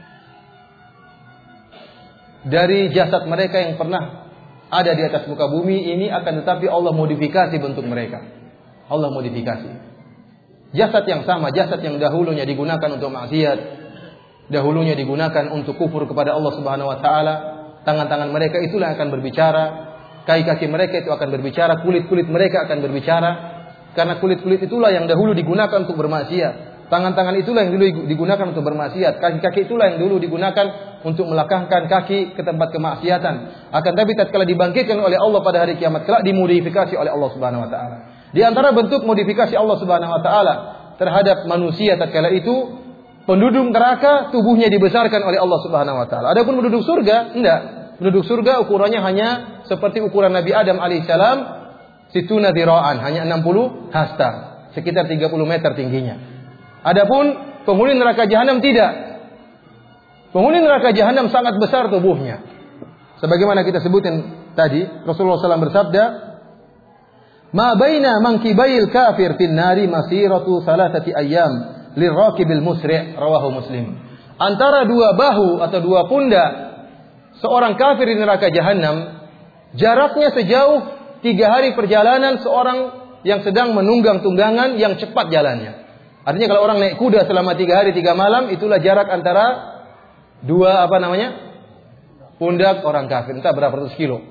dari jasad mereka yang pernah ada di atas muka bumi ini, akan tetapi Allah modifikasi bentuk mereka. Allah modifikasi. Jasad yang sama, jasad yang dahulunya digunakan untuk maksiat, dahulunya digunakan untuk kufur kepada Allah Subhanahu wa taala, tangan-tangan mereka itulah yang akan berbicara, kaki-kaki mereka itu akan berbicara, kulit-kulit mereka akan berbicara, karena kulit-kulit itulah yang dahulu digunakan untuk bermaksiat. Tangan-tangan itulah yang dulu digunakan untuk bermaksiat. Kaki-kaki itulah yang dulu digunakan untuk melangkahkan kaki ke tempat kemaksiatan. Akan tapi tatkala dibangkitkan oleh Allah pada hari kiamat kelak, dimodifikasi oleh Allah Subhanahu wa taala. Di antara bentuk modifikasi Allah Subhanahu wa taala terhadap manusia tatkala itu, penduduk neraka tubuhnya dibesarkan oleh Allah Subhanahu wa taala. Adapun penduduk surga, enggak. Penduduk surga ukurannya hanya seperti ukuran Nabi Adam alaihissalam, situna dzira'an, hanya 60 hasta, sekitar 30 meter tingginya. Adapun penghuni neraka jahanam tidak. Penghuni neraka jahanam sangat besar tubuhnya. Sebagaimana kita sebutin tadi, Rasulullah SAW bersabda, "Ma baina mankibail kafir fin nari masiratu salasati ayyam liraqibil musri'," rawahu Muslim. Antara dua bahu atau dua pundak seorang kafir di neraka jahanam, jaraknya sejauh 3 hari perjalanan seorang yang sedang menunggang tunggangan yang cepat jalannya. Artinya kalau orang naik kuda selama 3 hari 3 malam, itulah jarak antara dua pundak orang kafir, entah berapa ratus kilo.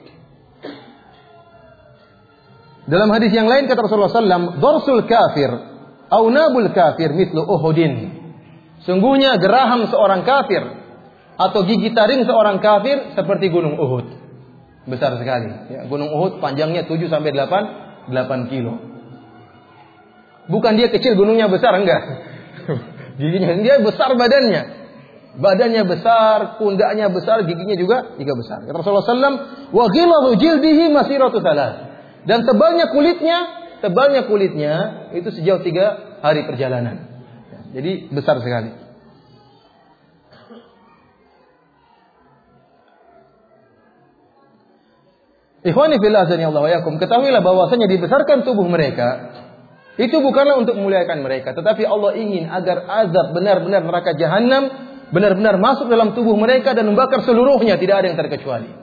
Dalam hadis yang lain kata Rasulullah SAW, "Dorsul kafir, au nabul kafir, mitlu Uhudin." Sungguhnya geraham seorang kafir atau gigi taring seorang kafir seperti gunung Uhud. Besar sekali. Ya, gunung Uhud panjangnya 7 sampai 8 kilo. Bukan dia kecil gunungnya besar, enggak. Giginya dia besar badannya. Badannya besar, pundaknya besar, giginya juga besar. Kata Rasulullah SAW, "Wa ghiladu jildihi masiratu salat." Dan tebalnya kulitnya itu sejauh 3 hari perjalanan. Jadi besar sekali. Ikhwani fillah azanillahu wa iyyakum, ketahuilah bahwasanya dibesarkan tubuh mereka itu bukanlah untuk memuliakan mereka, tetapi Allah ingin agar azab benar-benar neraka jahanam benar-benar masuk dalam tubuh mereka dan membakar seluruhnya, tidak ada yang terkecuali.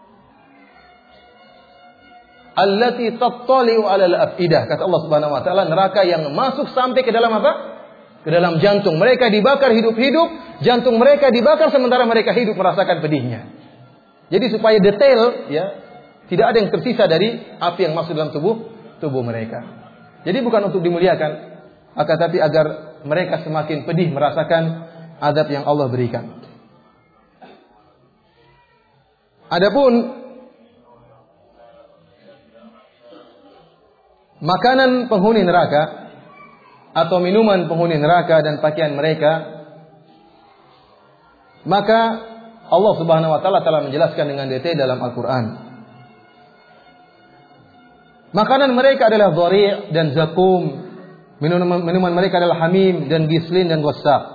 Allati tattali'u 'alal afidah, kata Allah Subhanahu wa taala, neraka yang masuk sampai ke dalam apa? Ke dalam jantung. Mereka dibakar hidup-hidup, jantung mereka dibakar sementara mereka hidup merasakan pedihnya. Jadi supaya detail, ya, tidak ada yang tersisa dari api yang masuk dalam tubuh mereka. Jadi bukan untuk dimuliakan, akan tapi agar mereka semakin pedih merasakan azab yang Allah berikan. Adapun makanan penghuni neraka atau minuman penghuni neraka dan pakaian mereka, maka Allah Subhanahu wa taala telah menjelaskan dengan detail dalam Al-Qur'an. Makanan mereka adalah dhari' dan zakum. Minuman mereka adalah hamim dan gislin dan wassaq.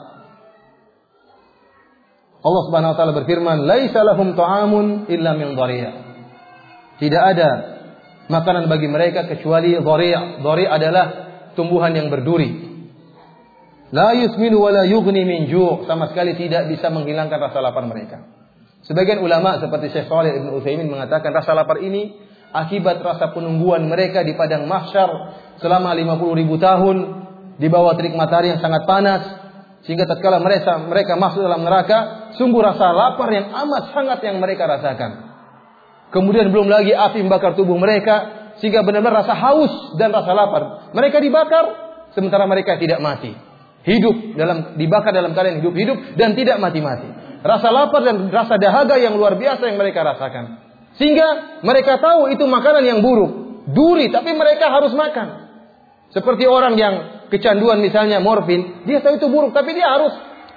Allah Subhanahu wa taala berfirman, "Laisa lahum ta'amun illa min dhari'." Tidak ada makanan bagi mereka kecuali dhari'. Dhari' adalah tumbuhan yang berduri. La yusminu wa la yughni min ju', sama sekali tidak bisa menghilangkan rasa lapar mereka. Sebagian ulama seperti Syekh Shalih Ibn Utsaimin mengatakan rasa lapar ini akibat rasa penungguan mereka di padang mahsyar selama 50.000 tahun di bawah terik matahari yang sangat panas, sehingga tatkala mereka masuk dalam neraka, sungguh rasa lapar yang amat sangat yang mereka rasakan. Kemudian belum lagi api membakar tubuh mereka, sehingga benar-benar rasa haus dan rasa lapar. Mereka dibakar sementara mereka tidak mati. Dibakar dalam keadaan hidup dan tidak mati-mati. Rasa lapar dan rasa dahaga yang luar biasa yang mereka rasakan. Sehingga mereka tahu itu makanan yang buruk, duri, tapi mereka harus makan. Seperti orang yang kecanduan misalnya morfin, dia tahu itu buruk, tapi dia harus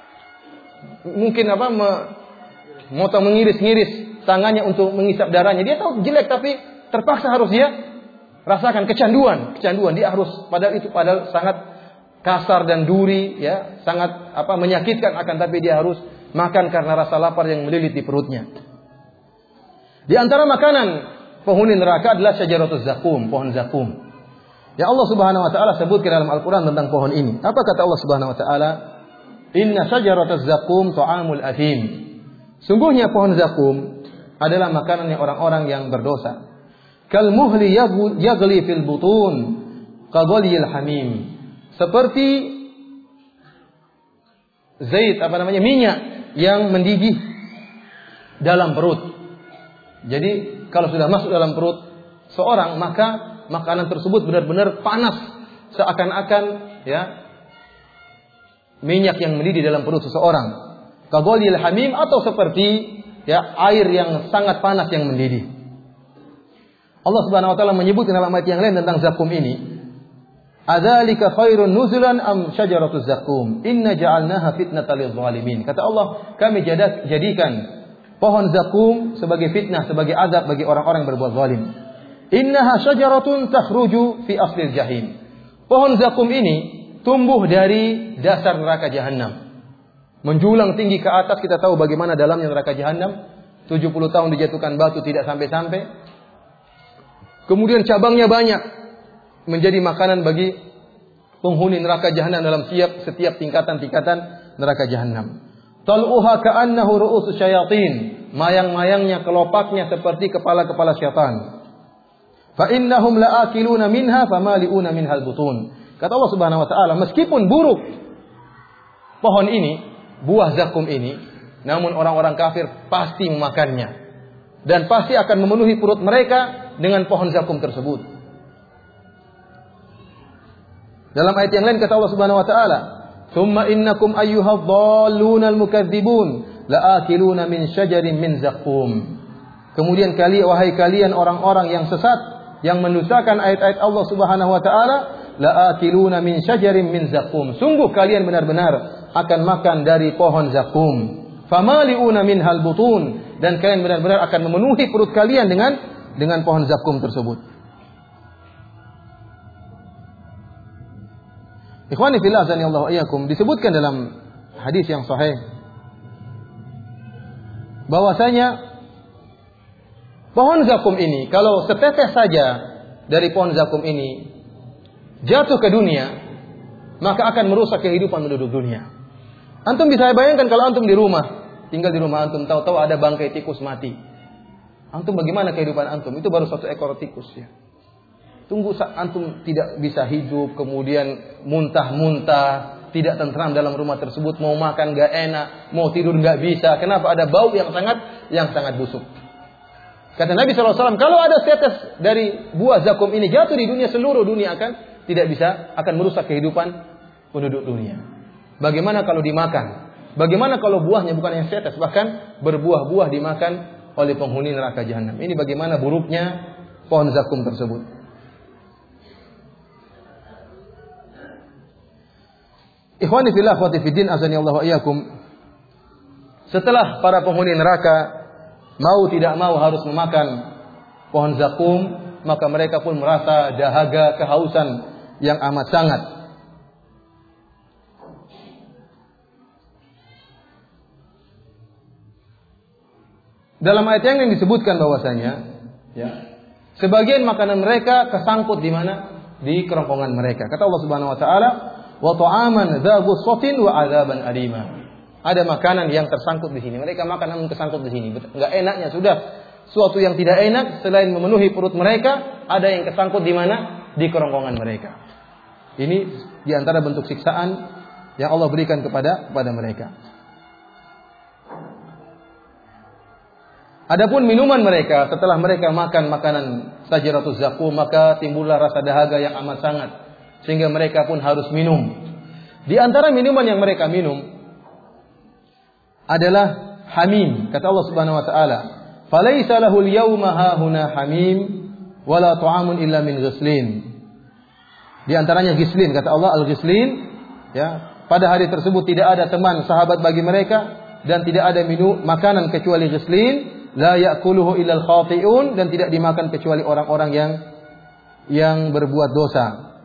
motong mengiris-ngiris tangannya untuk mengisap darahnya. Dia tahu jelek, tapi terpaksa harus dia rasakan kecanduan. Dia harus, padahal sangat kasar dan duri, ya, sangat menyakitkan, akan tapi dia harus makan karena rasa lapar yang melilit di perutnya. Di antara makanan penghuni neraka adalah syajaratuz zakum, pohon zakum. Ya Allah Subhanahu wa taala sebutkan dalam Al-Qur'an tentang pohon ini. Apa kata Allah Subhanahu wa taala? Inna syajaratuz zakum ta'amul athim. Sungguhnya pohon zakum adalah makanan orang-orang yang berdosa. Kal muhli yaghli fil butun, qadhiyil hamim. Seperti minyak yang mendidih dalam perut. Jadi kalau sudah masuk dalam perut seorang, maka makanan tersebut benar-benar panas, seakan-akan ya minyak yang mendidih dalam perut seseorang. Kagolil hamim, atau seperti ya air yang sangat panas yang mendidih. Allah Subhanahu wa taala menyebutkan dalam ayat yang lain tentang zakum ini. Adzalika khairun nuzulan am syajaratuz zakum inna ja'alnaha fitnatan lil zalimin. Kata Allah, kami jadikan pohon zakum sebagai fitnah, sebagai azab bagi orang-orang yang berbuat zalim. Innaha syajaratun takhruju fi aslil jahim. Pohon zakum ini tumbuh dari dasar neraka jahanam. Menjulang tinggi ke atas, kita tahu bagaimana dalamnya neraka jahanam. 70 tahun dijatuhkan batu tidak sampai-sampai. Kemudian cabangnya banyak, menjadi makanan bagi penghuni neraka jahanam dalam setiap tingkatan-tingkatan neraka jahanam. Tal'uha ka'annahu ru'usus syayatin. Mayang-mayangnya, kelopaknya seperti kepala-kepala syaitan. Fa innahum la'akiluna minha famali'una minhal butun. Kata Allah Subhanahu wa taala, meskipun buruk pohon ini, buah zakum ini, namun orang-orang kafir pasti memakannya dan pasti akan memenuhi perut mereka dengan pohon zakum tersebut. Dalam ayat yang lain kata Allah Subhanahu wa taala, "Tsumma innakum ayyuhadh-dhallunal mukadzibun la'akiluna min syajarin min zakum." Kemudian wahai kalian orang-orang yang sesat, yang mendustakan ayat-ayat Allah Subhanahu wa taala, la'akiluna min syajarin min zakum. Sungguh kalian benar-benar akan makan dari pohon zakum. Famali'una minhal butun, dan kalian benar-benar akan memenuhi perut kalian dengan pohon zakum tersebut. Ikhwani fillah azanillahu iyyakum, disebutkan dalam hadis yang sahih bahwasanya pohon zakum ini, kalau setetes saja dari pohon zakum ini jatuh ke dunia, maka akan merusak kehidupan penduduk dunia. Antum bisa bayangkan kalau antum di rumah, tinggal di rumah antum, tahu-tahu ada bangkai tikus mati. Antum bagaimana kehidupan antum? Itu baru satu ekor tikus ya. Tunggu antum tidak bisa hidup, kemudian muntah-muntah, tidak tentram dalam rumah tersebut, mau makan gak enak, mau tidur gak bisa. Kenapa? Ada bau yang sangat busuk. Kata Nabi SAW, kalau ada setetes dari buah zakum ini jatuh di dunia, seluruh dunia akan merusak kehidupan penduduk dunia. Bagaimana kalau dimakan? Bagaimana kalau buahnya bukan yang setes, bahkan berbuah-buah dimakan oleh penghuni neraka jahanam? Ini bagaimana buruknya pohon zakum tersebut. Ikhwani fillah wa fiddin, azani Allah wa iyyakum. Setelah para penghuni neraka mau tidak mau harus memakan pohon zakum, maka mereka pun merasa dahaga, kehausan yang amat sangat. Dalam ayat yang disebutkan bahwasanya, ya, sebagian makanan mereka kesangkut di mana? Di kerongkongan mereka. Kata Allah Subhanahu wa taala, "Wa ta'aman dza ghussatin wa 'adzaban alima." Ada makanan yang tersangkut di sini. Mereka makan namun kesangkut di sini. Enggak enaknya sudah. Suatu yang tidak enak selain memenuhi perut mereka, ada yang kesangkut di mana? Di kerongkongan mereka. Ini di antara bentuk siksaan yang Allah berikan kepada mereka. Adapun minuman mereka, setelah mereka makan makanan Sajaratuz Zakum, maka timbullah rasa dahaga yang amat sangat, sehingga mereka pun harus minum. Di antara minuman yang mereka minum adalah hamim. Kata Allah Subhanahu wa taala, "Falaisa lahul yawma hahuna hamim wala ta'amun illa min ghislin." Di antaranya ghislin, kata Allah, al-ghislin, ya, pada hari tersebut tidak ada teman sahabat bagi mereka dan tidak ada makanan kecuali ghislin, la ya'kuluhu illal khati'un, dan tidak dimakan kecuali orang-orang yang berbuat dosa.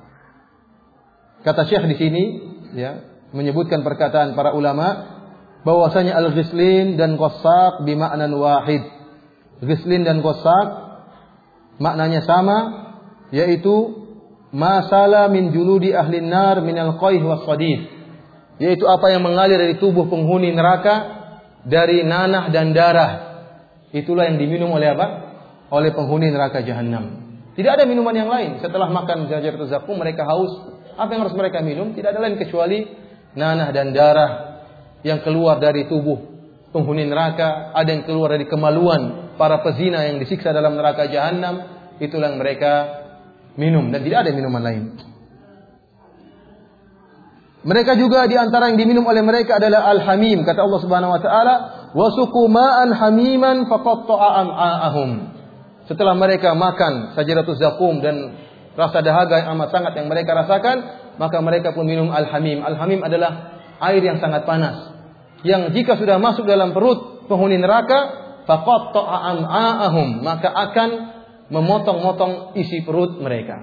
Kata Syekh di sini, ya, menyebutkan perkataan para ulama bahwasanya al-ghislin dan qassaq bima'nan wahid. Ghislin dan qassaq maknanya sama, yaitu masala min juludi ahli nar minal qayh was sadid, yaitu apa yang mengalir dari tubuh penghuni neraka dari nanah dan darah. Itulah yang diminum oleh apa? Oleh penghuni neraka jahanam. Tidak ada minuman yang lain. Setelah makan Sajaratuz Zakum mereka haus. Apa yang harus mereka minum? Tidak ada lain kecuali nanah dan darah yang keluar dari tubuh penghuni neraka. Ada yang keluar dari kemaluan para pezina yang disiksa dalam neraka jahanam. Itulah yang mereka minum, dan tidak ada minuman lain. Mereka juga di antara yang diminum oleh mereka adalah al-hamim. Kata Allah Subhanahu wa taala, "Wasuqu ma'an hamiman faqatta'a am'a'ahum." Setelah mereka makan Sajaratuz Zakum dan rasa dahaga yang amat sangat yang mereka rasakan, maka mereka pun minum al-hamim. Al-hamim adalah air yang sangat panas, yang jika sudah masuk dalam perut penghuni neraka, faqatta'a am'a'ahum, maka akan memotong-motong isi perut mereka.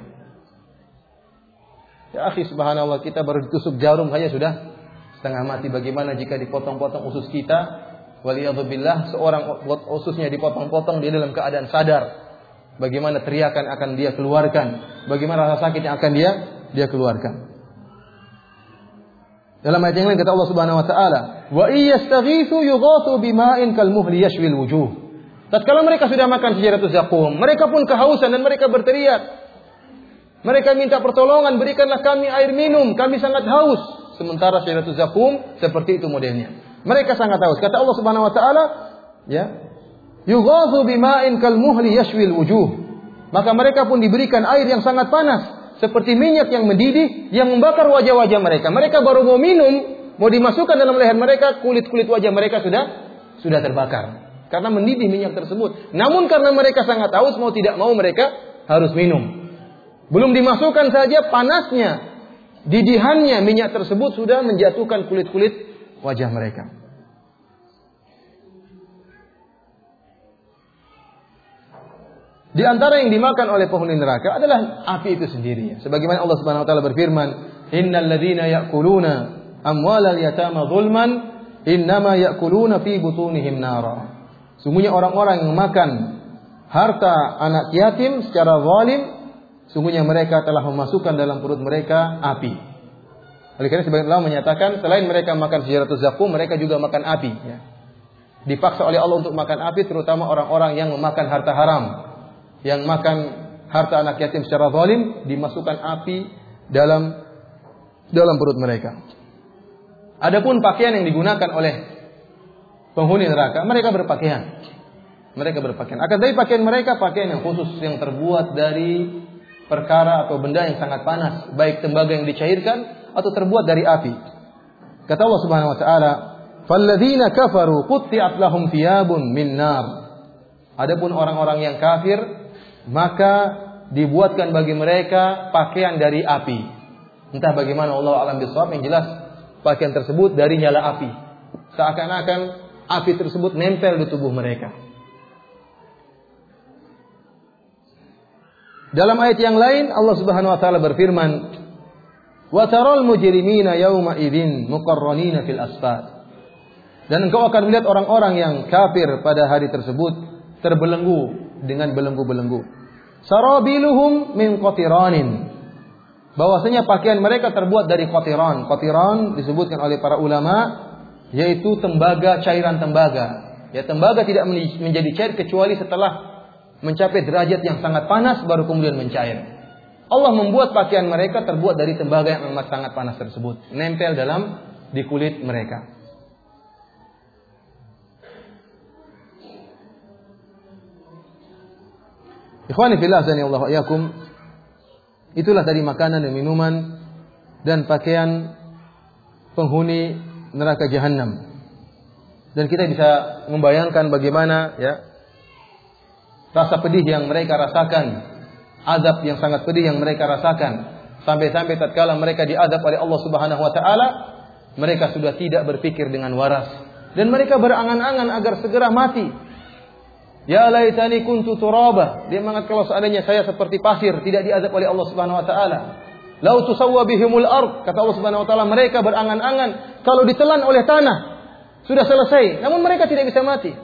Ya akhi, subhanallah, kita baru ditusuk jarum saja sudah setengah mati. Bagaimana jika dipotong-potong usus kita? Waliyadzubillah, seorang ususnya dipotong-potong, dia dalam keadaan sadar. Bagaimana teriakan akan dia keluarkan? Bagaimana rasa sakit yang akan dia keluarkan? Dalam ayat yang lain kata Allah Subhanahu wa taala, "Wa iyastaghitsu yughathu bima'in kalmuhli yashwil wujuh." Tatkala mereka sudah makan Sajaratuz Zakum, mereka pun kehausan dan mereka berteriak. Mereka minta pertolongan, "Berikanlah kami air minum, kami sangat haus." Sementara Sajaratuz Zakum seperti itu modelnya. Mereka sangat haus. Kata Allah Subhanahu wa taala, ya, "Yughathu bima'in kalmuhli yashwil wujuh." Maka mereka pun diberikan air yang sangat panas, seperti minyak yang mendidih yang membakar wajah-wajah mereka. Mereka baru mau minum, mau dimasukkan dalam leher mereka, kulit-kulit wajah mereka sudah terbakar karena mendidih minyak tersebut. Namun karena mereka sangat haus, mau tidak mau mereka harus minum. Belum dimasukkan saja, panasnya, didihannya minyak tersebut sudah menjatuhkan kulit-kulit wajah mereka. Di antara yang dimakan oleh penghuni neraka adalah api itu sendiri. Sebagaimana Allah Subhanahu wa taala berfirman, "Innal ladzina ya'kuluna amwalal yatama dzulman, innama ya'kuluna fi butunihim nara." Sungguhnya orang-orang yang makan harta anak yatim secara zalim, sungguhnya mereka telah memasukkan dalam perut mereka api. Oleh karena sebagian ulama menyatakan selain mereka makan Sajaratuz Zakum, mereka juga makan api. Ya. Dipaksa oleh Allah untuk makan api, terutama orang-orang yang memakan harta haram, yang makan harta anak yatim secara zalim, dimasukkan api dalam perut mereka. Adapun pakaian yang digunakan oleh penghuni neraka, mereka berpakaian. Akan tetapi pakaian mereka pakaian yang khusus, yang terbuat dari perkara atau benda yang sangat panas, baik tembaga yang dicairkan atau terbuat dari api. Kata Allah Subhanahu wa taala, "Falladzina kafaru qutti'at lahum thiyabun min nar." Adapun orang-orang yang kafir, maka dibuatkan bagi mereka pakaian dari api. Entah bagaimana Allah alam bisawab, yang jelas pakaian tersebut dari nyala api. Seakan-akan api tersebut nempel di tubuh mereka. Dalam ayat yang lain Allah Subhanahu wa taala berfirman, "Wa taral mujrimina yauma idzin muqarranina fil asfad." Dan engkau akan melihat orang-orang yang kafir pada hari tersebut terbelenggu dengan belenggu-belenggu. Sarabiluhum min qatiranin. Bahwasanya pakaian mereka terbuat dari qatiran. Qatiran disebutkan oleh para ulama yaitu tembaga, cairan tembaga. Ya, tembaga tidak menjadi cair kecuali setelah mencapai derajat yang sangat panas baru kemudian mencair. Allah membuat pakaian mereka terbuat dari tembaga yang amat sangat panas tersebut, nempel di kulit mereka. Ikhwani fillah azanillahu wa iyyakum. Itulah tadi makanan dan minuman dan pakaian penghuni neraka jahanam. Dan kita bisa membayangkan bagaimana rasa pedih yang mereka rasakan, azab yang sangat pedih yang mereka rasakan, sampai-sampai tatkala mereka diazab oleh Allah Subhanahu wa taala, mereka sudah tidak berpikir dengan waras dan mereka berangan-angan agar segera mati. Ya laitani kuntu turaba. Dia mengatakan kalau seandainya saya seperti pasir, tidak diazab oleh Allah Subhanahu wa taala. Lau tusawwa bihimul ard, kata Allah Subhanahu wa taala, mereka berangan-angan kalau ditelan oleh tanah sudah selesai, namun mereka tidak bisa mati.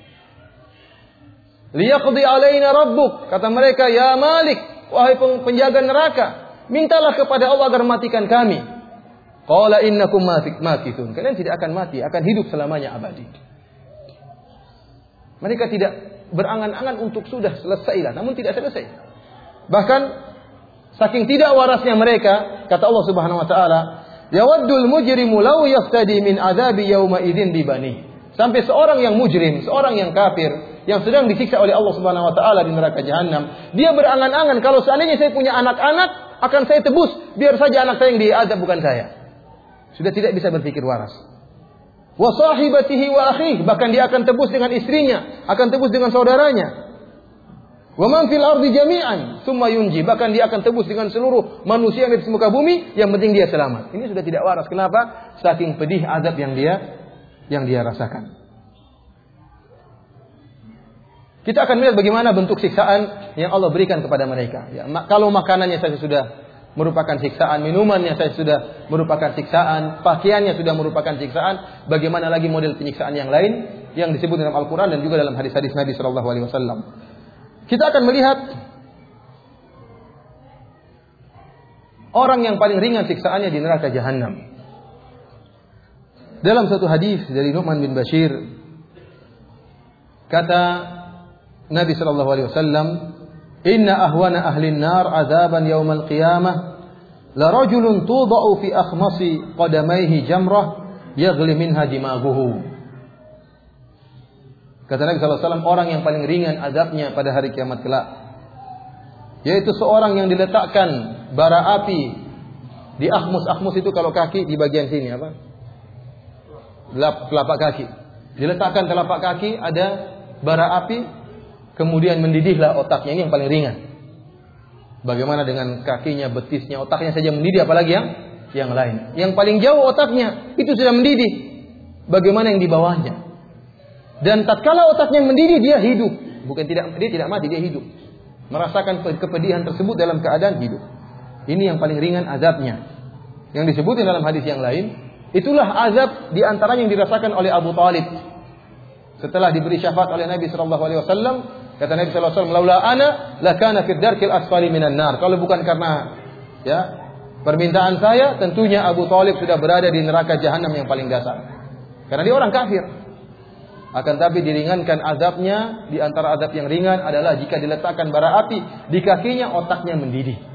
Liyaqdi alaina rabbuk, kata mereka, ya Malik, wahai penjaga neraka, mintalah kepada Allah agar matikan kami. Qala innakum makithun, kalian tidak akan mati, akan hidup selamanya abadi. Mereka tidak berangan-angan untuk sudah selesailah, namun tidak selesai. Bahkan saking tidak warasnya mereka, kata Allah Subhanahu wa taala, yawaddul mujrimu law yaftadi min adzabi yauma idzin bibani. Sampai seorang yang mujrim, seorang yang kafir yang sedang disiksa oleh Allah Subhanahu wa taala di neraka jahanam, dia berangan-angan kalau seandainya saya punya anak-anak akan saya tebus, biar saja anak saya yang diazab bukan saya. Sudah tidak bisa berpikir waras. Wa sahibatihi wa akhihi, bahkan dia akan tebus dengan istrinya, akan tebus dengan saudaranya. Wa man fil ardi jami'an tsumma yunji, bahkan dia akan tebus dengan seluruh manusia yang di muka bumi, yang penting dia selamat. Ini sudah tidak waras. Kenapa? Saking pedih azab yang dia rasakan. Kita akan melihat bagaimana bentuk siksaan yang Allah berikan kepada mereka. Ya, kalau makanannya saja sudah merupakan siksaan, minumannya saja sudah merupakan siksaan, pakaiannya sudah merupakan siksaan, bagaimana lagi model penyiksaan yang lain yang disebut dalam Al-Quran dan juga dalam hadis-hadis Nabi Shallallahu Alaihi Wasallam. Kita akan melihat orang yang paling ringan siksaannya di neraka jahanam. Dalam satu hadis dari Nu'man bin Bashir, kata Nabi sallallahu alaihi wasallam, "Inna ahwana ahli an-nar 'adzaban yaumal qiyamah la rajulun tudau fi akhmasi qadamaihi jamrah yaghli minha dimaghuhu." Kata Nabi sallallahu alaihi wasallam, orang yang paling ringan azabnya pada hari kiamat kelak yaitu seorang yang diletakkan bara api di akhmus. Akhmus itu kalau kaki di bagian sini apa? Telapak kaki. Diletakkan telapak kaki ada bara api, kemudian mendidihlah otaknya. Ini yang paling ringan. Bagaimana dengan kakinya, betisnya, otaknya saja mendidih, apalagi yang lain. Yang paling jauh otaknya itu sudah mendidih. Bagaimana yang di bawahnya? Dan tatkala otaknya mendidih, dia hidup. Dia tidak mati, dia hidup. Merasakan kepedihan tersebut dalam keadaan hidup. Ini yang paling ringan azabnya. Yang disebutkan dalam hadis yang lain, itulah azab di antaranya yang dirasakan oleh Abu Talib. Setelah diberi syafaat oleh Nabi sallallahu alaihi wasallam, kata Nabi sallallahu alaihi wasallam, "Laula ana lakana fid darkil asfali minan nar." Kalau bukan karena permintaan saya, tentunya Abu Talib sudah berada di neraka jahanam yang paling dasar. Karena dia orang kafir. Akan tapi diringankan azabnya, di antara azab yang ringan adalah jika diletakkan bara api di kakinya, otaknya mendidih.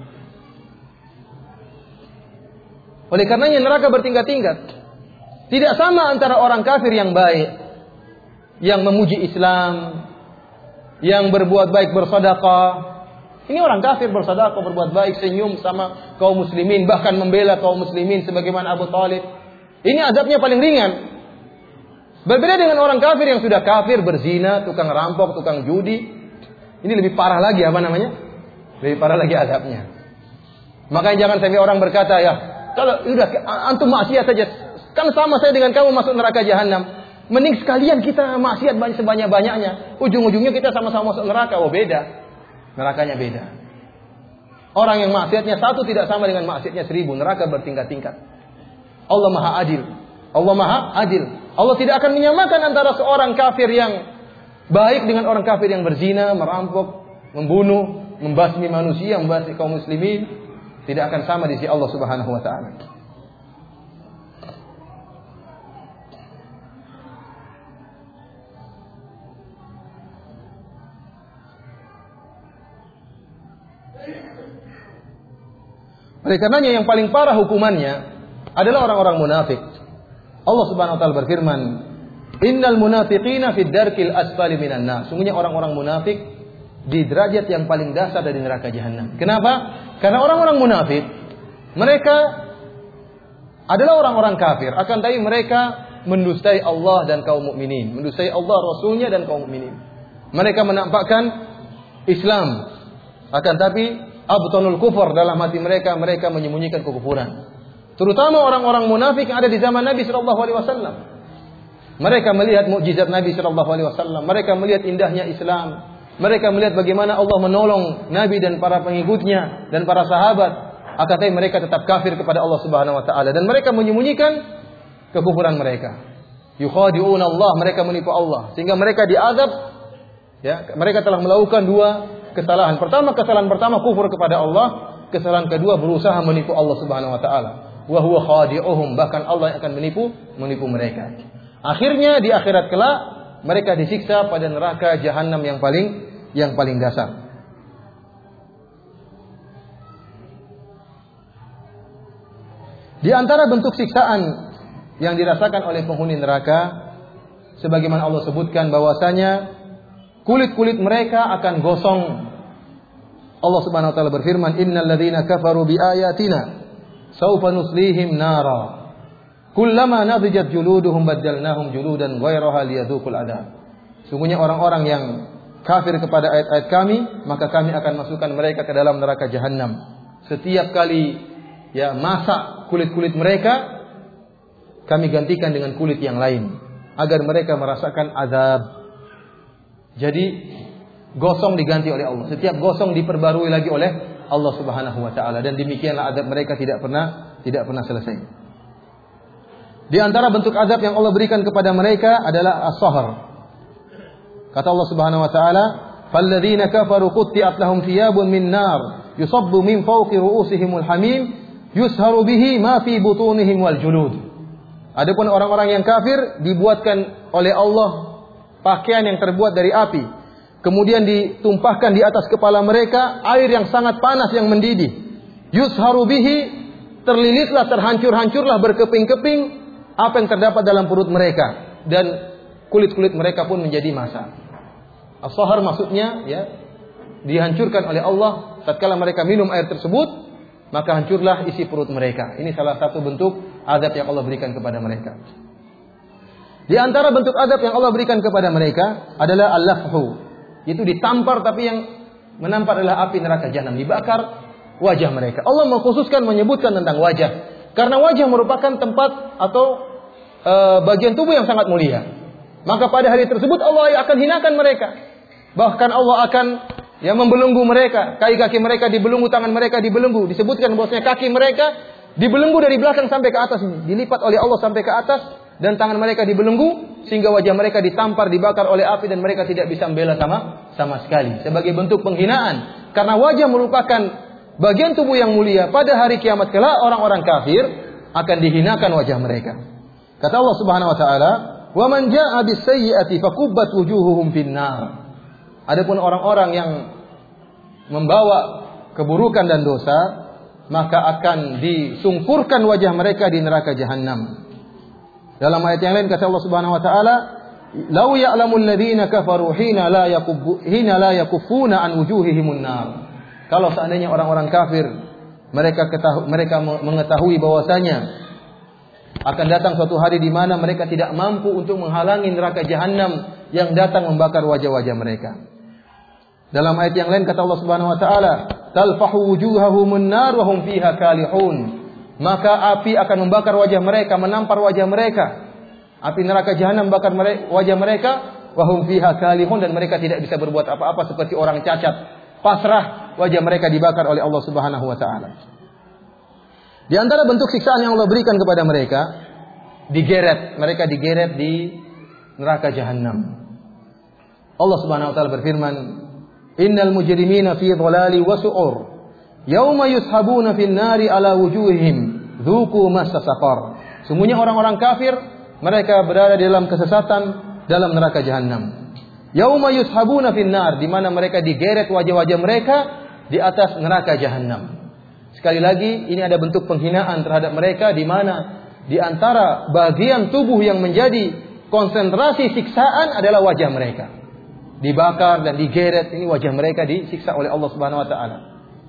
Oleh karenanya neraka bertingkat-tingkat. Tidak sama antara orang kafir yang baik, yang memuji Islam, yang berbuat baik, bersedekah, Ini orang kafir bersedekah, berbuat baik, senyum sama kaum muslimin, bahkan membela kaum muslimin sebagaimana Abu Thalib. Ini azabnya paling ringan. Berbeda dengan orang kafir yang sudah kafir, berzina, tukang rampok, tukang judi. Ini lebih parah lagi Lebih parah lagi azabnya. Makanya jangan sampai orang berkata, ya, kalau udah antum maksiat saja, kan sama saya dengan kamu masuk neraka jahanam. Mending sekalian kita maksiat sebanyak-banyaknya. Ujung-ujungnya kita sama-sama masuk neraka. Oh, beda. Nerakanya beda. Orang yang maksiatnya satu tidak sama dengan maksiatnya 1000. Neraka bertingkat-tingkat. Allah Maha Adil. Allah Maha Adil. Allah tidak akan menyamakan antara seorang kafir yang baik dengan orang kafir yang berzina, merampok, membunuh, membasmi manusia, membasmi kaum muslimin. Tidak akan sama di sisi Allah Subhanahu wa taala. Oleh karenanya yang paling parah hukumannya adalah orang-orang munafik. Allah Subhanahu wa taala berfirman, "Innal munafiqina fid darkil asfali minan nar." Sungguhnya orang-orang munafik di derajat yang paling dasar dari neraka jahanam. Kenapa? Karena orang-orang munafik mereka adalah orang-orang kafir, akan tapi mereka mendustai Allah dan kaum mukminin, mendustai Allah, Rasulnya dan kaum mukminin. Mereka menampakkan Islam, akan tapi abtanul kufur, dalam hati mereka menyembunyikan kekufuran. Terutama orang-orang munafik yang ada di zaman Nabi sallallahu alaihi wasallam. Mereka melihat mukjizat Nabi sallallahu alaihi wasallam, mereka melihat indahnya Islam, mereka melihat bagaimana Allah menolong Nabi dan para pengikutnya dan para sahabat. Akan tetapi mereka tetap kafir kepada Allah Subhanahu wa taala dan mereka menyembunyikan kekufuran mereka. Yukhadi'un Allah, mereka menipu Allah sehingga mereka diazab. Ya, mereka telah melakukan dua kesalahan. Kesalahan pertama kufur kepada Allah, kesalahan kedua berusaha menipu Allah Subhanahu wa taala. Wa huwa khadi'uhum, bahkan Allah yang akan menipu mereka. Akhirnya di akhirat kelak mereka disiksa pada neraka jahanam yang paling dasar. Di antara bentuk siksaan yang dirasakan oleh penghuni neraka, sebagaimana Allah sebutkan bahwasanya kulit-kulit mereka akan gosong. Allah Subhanahu wa taala berfirman, "Innal ladzina kafaru biayatina saufa nuslihim nara. Kullama nadijat juluduhum baddalnahum juludan ghairaha liyadzuqul adzab." Sungguhnya orang-orang yang kafir kepada ayat-ayat kami, maka kami akan masukkan mereka ke dalam neraka jahanam. Setiap kali masak kulit-kulit mereka, kami gantikan dengan kulit yang lain agar mereka merasakan azab. Jadi gosong diganti oleh Allah. Setiap gosong diperbarui lagi oleh Allah Subhanahu wa taala dan demikianlah azab mereka tidak pernah selesai. Di antara bentuk azab yang Allah berikan kepada mereka adalah as-sahr. Kata Allah Subhanahu wa taala, "Falladzina kafaru qutti'at lahum thiyabun min nar yusabbu min fawqi ru'usihimul hamim yusharu bihi ma fi butunihim wal julud." Adapun orang-orang yang kafir dibuatkan oleh Allah pakaian yang terbuat dari api, kemudian ditumpahkan di atas kepala mereka air yang sangat panas yang mendidih. Yusharu bihi, terlilitlah, terhancur-hancurlah berkeping-keping apa yang terdapat dalam perut mereka dan kulit-kulit mereka pun menjadi massa. As-sahr maksudnya dihancurkan oleh Allah tatkala mereka minum air tersebut, maka hancurlah isi perut mereka. Ini salah satu bentuk azab yang Allah berikan kepada mereka. Di antara bentuk azab yang Allah berikan kepada mereka adalah al-lafhu, yaitu ditampar, tapi yang menampar adalah api neraka jahanam, dibakar wajah mereka. Allah mengkhususkan menyebutkan tentang wajah karena wajah merupakan tempat atau bagian tubuh yang sangat mulia. Maka pada hari tersebut Allah akan hinakan mereka. Bahkan Allah akan membelenggu mereka, kaki-kaki mereka dibelenggu, tangan mereka dibelenggu. Disebutkan bahwasanya kaki mereka dibelenggu dari belakang sampai ke atas, dilipat oleh Allah sampai ke atas, dan tangan mereka dibelenggu sehingga wajah mereka ditampar, dibakar oleh api dan mereka tidak bisa membela sama sekali sebagai bentuk penghinaan. Karena wajah merupakan bagian tubuh yang mulia. Pada hari kiamat kelak orang-orang kafir akan dihinakan wajah mereka. Kata Allah Subhanahu wa taala, "Wa man jaa'a bis-sayyi'ati fakubbat wujuhuhum fin-nar." Adapun orang-orang yang membawa keburukan dan dosa, maka akan disungkurkan wajah mereka di neraka jahanam. Dalam ayat yang lain kata Allah Subhanahu wa taala, "Lau ya'lamul ladzina kafaru hina la yakuffuna an wujuhihimun nar." Kalau seandainya orang-orang kafir mereka mengetahui bahwasanya akan datang suatu hari di mana mereka tidak mampu untuk menghalangi neraka jahanam yang datang membakar wajah-wajah mereka. Dalam ayat yang lain kata Allah Subhanahu wa taala, "Talfahu wujuhahumun nar wa hum fiha kalihun." Maka api akan membakar wajah mereka, menampar wajah mereka. Api neraka jahanam membakar wajah mereka, wa hum fiha kalihun, dan mereka tidak bisa berbuat apa-apa seperti orang cacat, pasrah, wajah mereka dibakar oleh Allah Subhanahu wa taala. Di antara bentuk siksaan yang Allah berikan kepada mereka, mereka digeret di neraka jahanam. Allah Subhanahu wa taala berfirman, "Innal mujrimina fi dhalali wa su'ur, yauma yushabuna fin nari ala wujuhihim, dzuqu massa saqar." Sungguhnya orang-orang kafir mereka berada dalam kesesatan dalam neraka jahanam. Yauma yushabuna fin nar, di mana mereka digeret wajah-wajah mereka di atas neraka jahanam. Sekali lagi, ini ada bentuk penghinaan terhadap mereka, di mana di antara bagian tubuh yang menjadi konsentrasi siksaan adalah wajah mereka. Dibakar dan digeret, ini wajah mereka disiksa oleh Allah Subhanahu wa taala.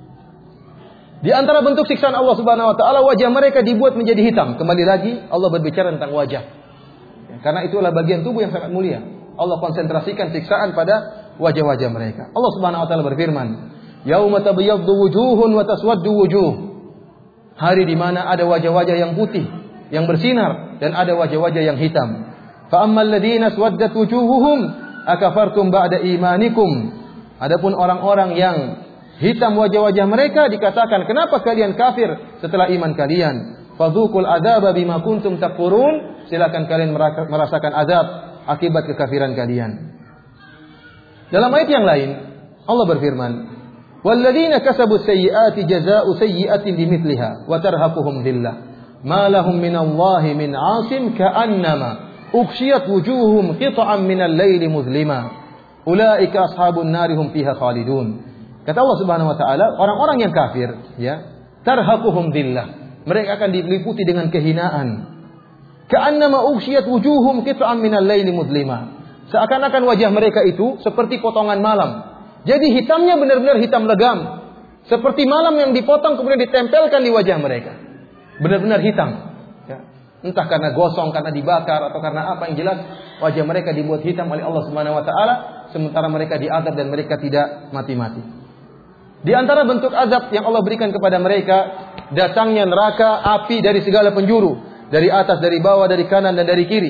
Di antara bentuk siksaan Allah Subhanahu wa taala, wajah mereka dibuat menjadi hitam. Kembali lagi Allah berbicara tentang wajah. Karena itulah bagian tubuh yang sangat mulia. Allah konsentrasikan siksaan pada wajah-wajah mereka. Allah Subhanahu wa taala berfirman, "Yauma tabyaddu wujuhun wa taswaddu wujuh." Hari di mana ada wajah-wajah yang putih, yang bersinar, dan ada wajah-wajah yang hitam. Fa ammal ladzina aswaddat wujuhuhum akafartum ba'da imanikum. Adapun orang-orang yang hitam wajah-wajah mereka dikatakan, "Kenapa kalian kafir setelah iman kalian?" Fadzuqul adzaba bima kuntum takfurun. Silakan kalian merasakan azab akibat kekafiran kalian. Dalam ayat yang lain Allah berfirman, "Walladzina kasabus sayyi'ati jazaa'u sayyi'atin bimithliha wa tarhaquhum dhillah. Ma lahum minallahi min 'asim ka'annama ughshiyat wujuhum qit'an minal laili muzlima. Ulaika ashabun nari hum fiha khalidun." Kata Allah Subhanahu wa taala, orang-orang yang kafir, tarhaquhum dhillah. Mereka akan diliputi dengan kehinaan. Ka'annama ughshiyat wujuhum qit'an minal laili muzlima. Seakan-akan wajah mereka itu seperti potongan malam. Jadi hitamnya benar-benar hitam legam. Seperti malam yang dipotong kemudian ditempelkan di wajah mereka. Benar-benar hitam. Entah karena gosong, karena dibakar, atau karena apa, yang jelas wajah mereka dibuat hitam oleh Allah Subhanahu wa taala, sementara mereka diazab dan mereka tidak mati-mati. Di antara bentuk azab yang Allah berikan kepada mereka, datangnya neraka api dari segala penjuru, dari atas, dari bawah, dari kanan dan dari kiri.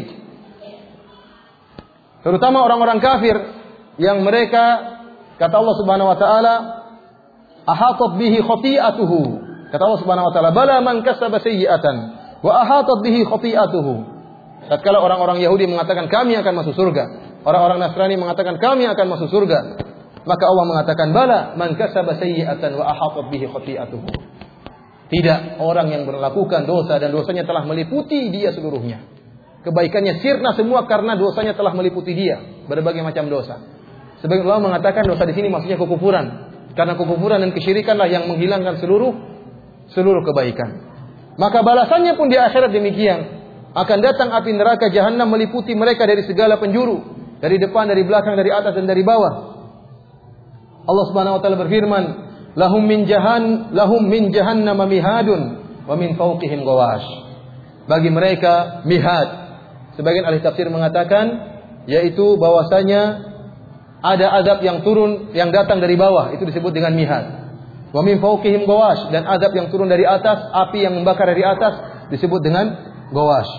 Terutama orang-orang kafir yang mereka, kata Allah Subhanahu wa taala, ahatat bihi khati'atuhu. Kata Allah Subhanahu wa taala, "Bala man kasaba sayyi'atan wa ahatat bihi khati'atuhu." Tatkala orang-orang Yahudi mengatakan kami akan masuk surga, orang-orang Nasrani mengatakan kami akan masuk surga, maka Allah mengatakan, "Bala man kasaba sayyi'atan wa ahatat bihi khati'atuhu." Tidak, orang yang melakukan dosa dan dosanya telah meliputi dia seluruhnya. Kebaikannya sirna semua karena dosanya telah meliputi dia, berbagai macam dosa. Sebagian ulama mengatakan dosa di sini maksudnya kekufuran, karena kekufuran dan kesyirikanlah yang menghilangkan seluruh kebaikan. Maka balasannya pun di akhirat demikian. Akan datang api neraka jahanam meliputi mereka dari segala penjuru, dari depan, dari belakang, dari atas dan dari bawah. Allah Subhanahu wa taala berfirman, "Lahum min jahannam mihadun wa min fawqihim ghawash." Bagi mereka mihad. Sebagian ahli tafsir mengatakan yaitu bahwasanya ada azab yang turun, yang datang dari bawah, itu disebut dengan mihad. Wa min fawqihim ghawash, dan azab yang turun dari atas, api yang membakar dari atas, disebut dengan ghawash.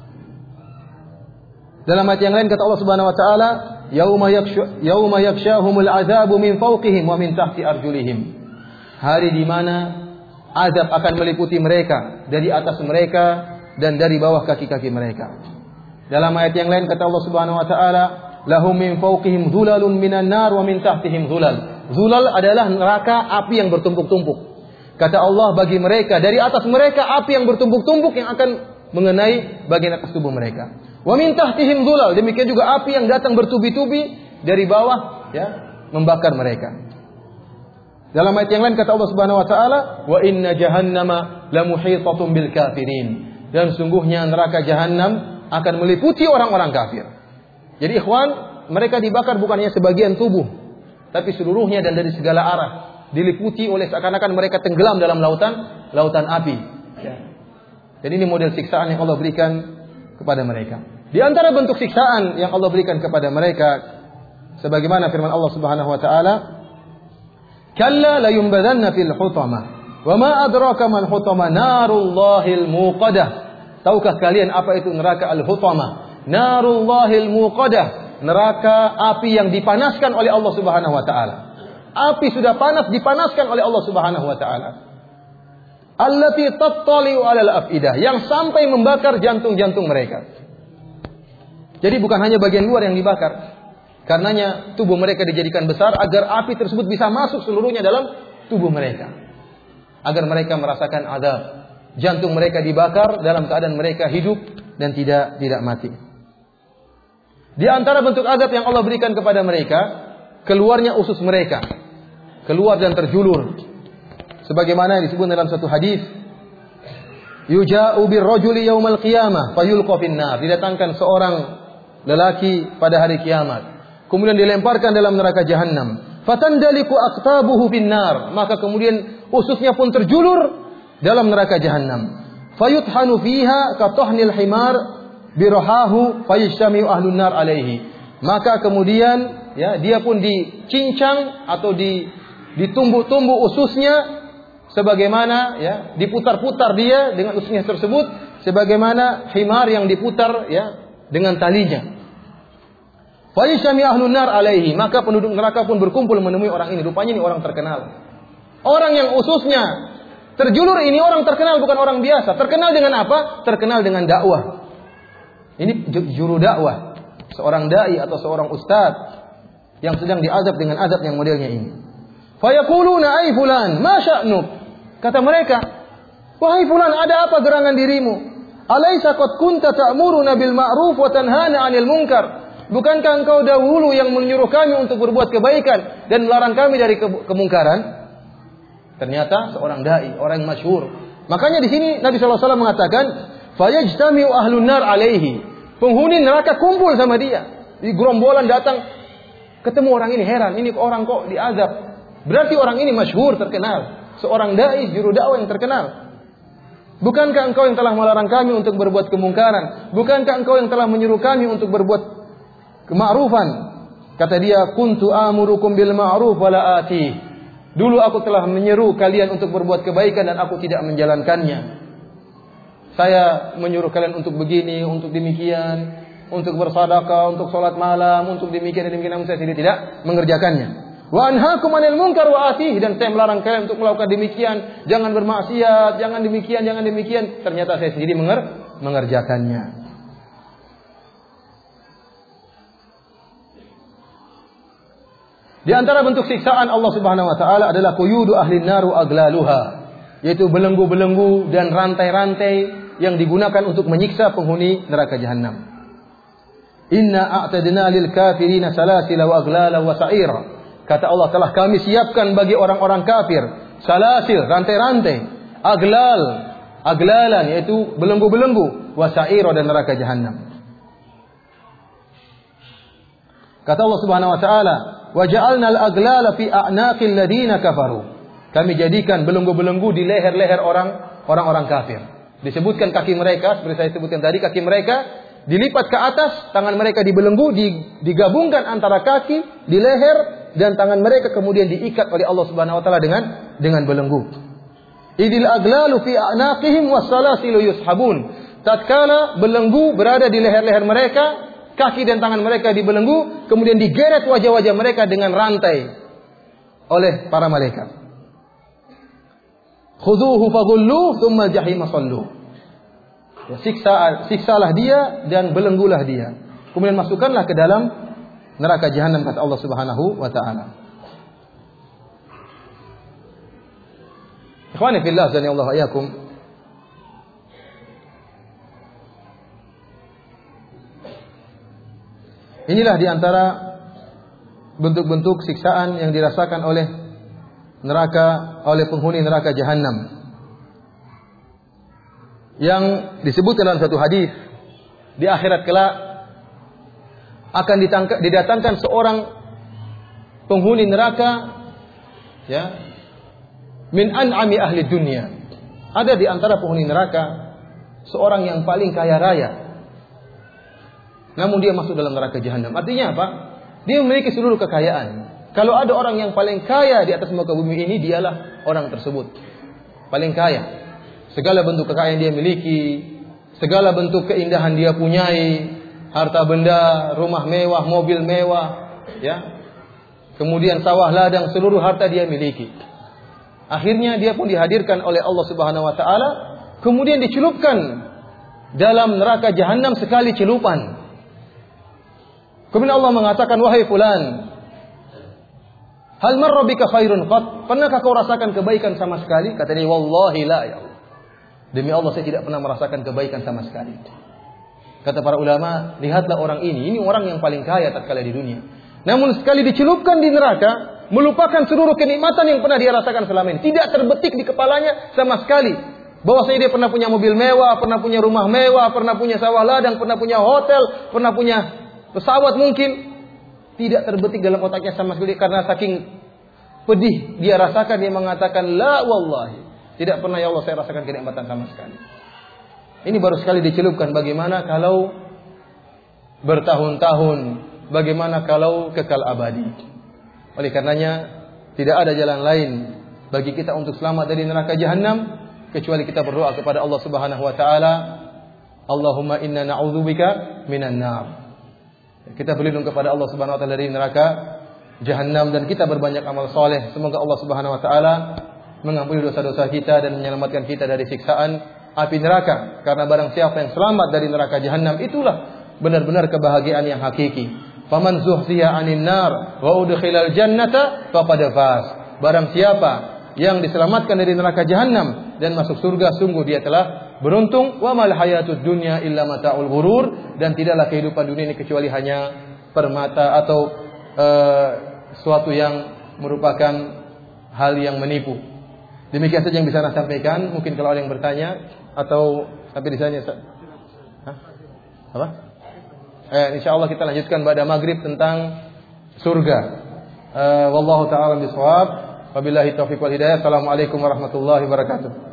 Dalam ayat yang lain kata Allah Subhanahu wa taala, "Yauma yakshahumul azabu min fawqihim wa min tahti arjulihim." Hari di mana azab akan meliputi mereka, dari atas mereka dan dari bawah kaki-kaki mereka. Dalam ayat yang lain kata Allah Subhanahu wa taala, "Lahum min fawqihim dhulalun minan nar wa min tahtihim dhulal." Dhulal adalah neraka api yang bertumpuk-tumpuk. Kata Allah, bagi mereka dari atas mereka api yang bertumpuk-tumpuk yang akan mengenai bagian atas tubuh mereka. Wa min tahtihim dhulal, demikian juga api yang datang bertubi-tubi dari bawah, membakar mereka. Dalam ayat yang lain kata Allah Subhanahu wa taala, "Wa inna jahannama lamuhitatun bil kafirin." Dan sungguhnya neraka jahanam akan meliputi orang-orang kafir. Jadi ikhwan, mereka dibakar bukan hanya sebagian tubuh, tapi seluruhnya dan dari segala arah. diliputi oleh seakan-akan mereka tenggelam dalam lautan api. Ya. Dan ini model siksaan yang Allah berikan kepada mereka. Di antara bentuk siksaan yang Allah berikan kepada mereka, sebagaimana firman Allah Subhanahu wa taala, "Kalla la yunbadanna fil hutama, wa ma adraka man hutama, narullahil muqadah." Tahukah kalian apa itu neraka al-hutama? Narullahil muqadah, neraka api yang dipanaskan oleh Allah Subhanahu wa taala. Api sudah panas dipanaskan oleh Allah Subhanahu wa taala. Allati tattali'u 'alal afidah, yang sampai membakar jantung-jantung mereka. Jadi bukan hanya bagian luar yang dibakar. Karenanya tubuh mereka dijadikan besar agar api tersebut bisa masuk seluruhnya dalam tubuh mereka. Agar mereka merasakan azab. Jantung mereka dibakar dalam keadaan mereka hidup dan tidak mati. Di antara bentuk azab yang Allah berikan kepada mereka, keluarnya usus mereka. Keluar dan terjulur. Sebagaimana disebut dalam satu hadis, yuja'u birrajuli yaumal qiyamah fayulqa finnar. Didatangkan seorang lelaki pada hari kiamat, kemudian dilemparkan dalam neraka jahanam. Fatandaliku aqtabuhu finnar, maka kemudian ususnya pun terjulur dalam neraka jahanam. Fayuthanu fiha katahnil himar birahahu fayajtami'u ahlun nar alaihi. Maka kemudian ya, dia pun dicincang atau ditumbuk-tumbuk ususnya, sebagaimana ya, diputar-putar dia dengan ususnya tersebut sebagaimana himar yang diputar ya dengan talinya. Fayashami ahlun nar alaihi, maka penduduk neraka pun berkumpul menemui orang ini. Rupanya ini orang terkenal. Orang yang ususnya terjulur ini orang terkenal, bukan orang biasa. Terkenal dengan apa? Terkenal dengan dakwah. Ini juru dakwah, seorang dai atau seorang ustaz yang sedang diazab dengan azab yang modelnya ini. Fayaquluna ay fulan, ma sya'nuk? Kata mereka, wahai fulan, ada apa gerangan dirimu? Alaisa qad kunta ta'muruna bil ma'ruf wa tanhana 'anil munkar? Bukankah engkau dahulu yang menyuruh kami untuk berbuat kebaikan dan melarang kami dari kemungkaran? Ternyata seorang dai, orang yang masyhur. Makanya di sini Nabi sallallahu alaihi wasallam mengatakan, "Fayajtami'u ahlun nar 'alaihi." Penghuni neraka kumpul sama dia. Di gerombolan datang ketemu orang ini, heran, ini orang kok diazab. Berarti orang ini masyhur, terkenal. Seorang dai, juru dakwah yang terkenal. Bukankah engkau yang telah melarang kami untuk berbuat kemungkaran? Bukankah engkau yang telah menyuruh kami untuk berbuat kema'rufan? Kata dia, kuntu amurukum bil ma'ruf wala atih. Dulu aku telah menyeru kalian untuk berbuat kebaikan dan aku tidak menjalankannya. Saya menyuruh kalian untuk begini, untuk demikian, untuk bersedekah, untuk salat malam, untuk demikian dan demikian, namun saya tidak mengerjakannya. Wa anhaakum 'anil munkar wa atih, dan saya melarang kalian untuk melakukan demikian, jangan bermaksiat, jangan demikian, jangan demikian. Ternyata saya sendiri mengerjakannya. Di antara bentuk siksaan Allah Subhanahu wa taala adalah quyudu ahlin nar wa aglaluha, yaitu belenggu-belenggu dan rantai-rantai yang digunakan untuk menyiksa penghuni neraka jahanam. Inna a'tadna lil kafirina salasila wa aglala wa sa'ira. Kata Allah, telah kami siapkan bagi orang-orang kafir salasil, rantai-rantai, aglalan, yaitu belenggu-belenggu, wasa'ira, dan neraka jahanam. Kata Allah Subhanahu wa taala, wa ja'alna al-aglala fi a'naqil ladina kafaru. Kami jadikan belenggu-belenggu di leher-leher orang-orang kafir. Disebutkan kaki mereka, seperti saya sebutkan tadi, kaki mereka dilipat ke atas, tangan mereka dibelenggu, digabungkan antara kaki di leher, dan tangan mereka kemudian diikat oleh Allah Subhanahu wa taala dengan belenggu. Idil aglalu fi a'naqihim was-salasilu yushabun. Tatkala belenggu berada di leher-leher mereka, kaki dan tangan mereka dibelenggu, kemudian digeret wajah-wajah mereka dengan rantai oleh para malaikat. Khudhuhu faghulluh tsumma al-jahima salluh. Ya, siksalah dia dan belenggulah dia. Kemudian masukkanlah ke dalam neraka jahanam, kata Allah Subhanahu wa taala. Ikhwani fillah, azani Allah ayakum. Inilah di antara bentuk-bentuk siksaan yang dirasakan oleh penghuni neraka jahanam. Yang disebutkan dalam satu hadis, di akhirat kelak akan didatangkan seorang penghuni neraka, ya, min an'ami ahli dunia. Ada di antara penghuni neraka seorang yang paling kaya raya, namun dia masuk dalam neraka jahanam. Artinya apa? Dia memiliki seluruh kekayaan. Kalau ada orang yang paling kaya di atas muka bumi ini, dialah orang tersebut. Paling kaya. Segala bentuk kekayaan dia miliki, segala bentuk keindahan dia punyai, harta benda, rumah mewah, mobil mewah, ya. Kemudian sawah ladang, seluruh harta dia miliki. Akhirnya dia pun dihadirkan oleh Allah Subhanahu wa taala, kemudian dicelupkan dalam neraka jahanam sekali celupan. Kemudian Allah mengatakan, wahai fulan, hal marra bika khairun qat? Pernahkah kau rasakan kebaikan sama sekali? Kata dia, wallahi la ya Allah. Demi Allah saya tidak pernah merasakan kebaikan sama sekali. Kata para ulama, lihatlah orang ini orang yang paling kaya tatkala di dunia. Namun sekali dicelupkan di neraka, melupakan seluruh kenikmatan yang pernah dia rasakan selama ini. Tidak terbetik di kepalanya sama sekali bahwasanya dia pernah punya mobil mewah, pernah punya rumah mewah, pernah punya sawah ladang, pernah punya hotel, pernah punya pesawat mungkin. Tidak terbetik dalam otaknya sama sekali karena saking pedih dia rasakan, dia mengatakan, la wallahi, tidak pernah ya Allah saya rasakan kenikmatan sama sekali. Ini baru sekali dicelupkan, bagaimana kalau bertahun-tahun, bagaimana kalau kekal abadi. Oleh karenanya tidak ada jalan lain bagi kita untuk selamat dari neraka jahanam kecuali kita berdoa kepada Allah Subhanahu wa taala, Allahumma inna na'udzubika minan nar. Kita berlindung kepada Allah Subhanahu wa taala dari neraka jahanam dan kita berbanyak amal soleh. Semoga Allah Subhanahu wa taala mengampuni dosa-dosa kita dan menyelamatkan kita dari siksaan api neraka. Karena barang siapa yang selamat dari neraka jahanam, itulah benar-benar kebahagiaan yang hakiki. Faman zuhziya 'anil nar wa udkhilal jannata faqad faz. Barang siapa yang diselamatkan dari neraka jahanam dan masuk surga, sungguh dia telah beruntung. Wa mal hayatud dunya illa mata'ul ghurur. Dan tidaklah kehidupan dunia ini kecuali hanya permata atau suatu yang merupakan hal yang menipu. Demikian saja yang bisa saya sampaikan. Mungkin kalau ada yang bertanya atau sampai di sana. Apa? InsyaAllah kita lanjutkan pada maghrib tentang surga. Wallahu ta'ala bishawab. Wabillahi taufiq wal hidayah. Assalamualaikum warahmatullahi wabarakatuh.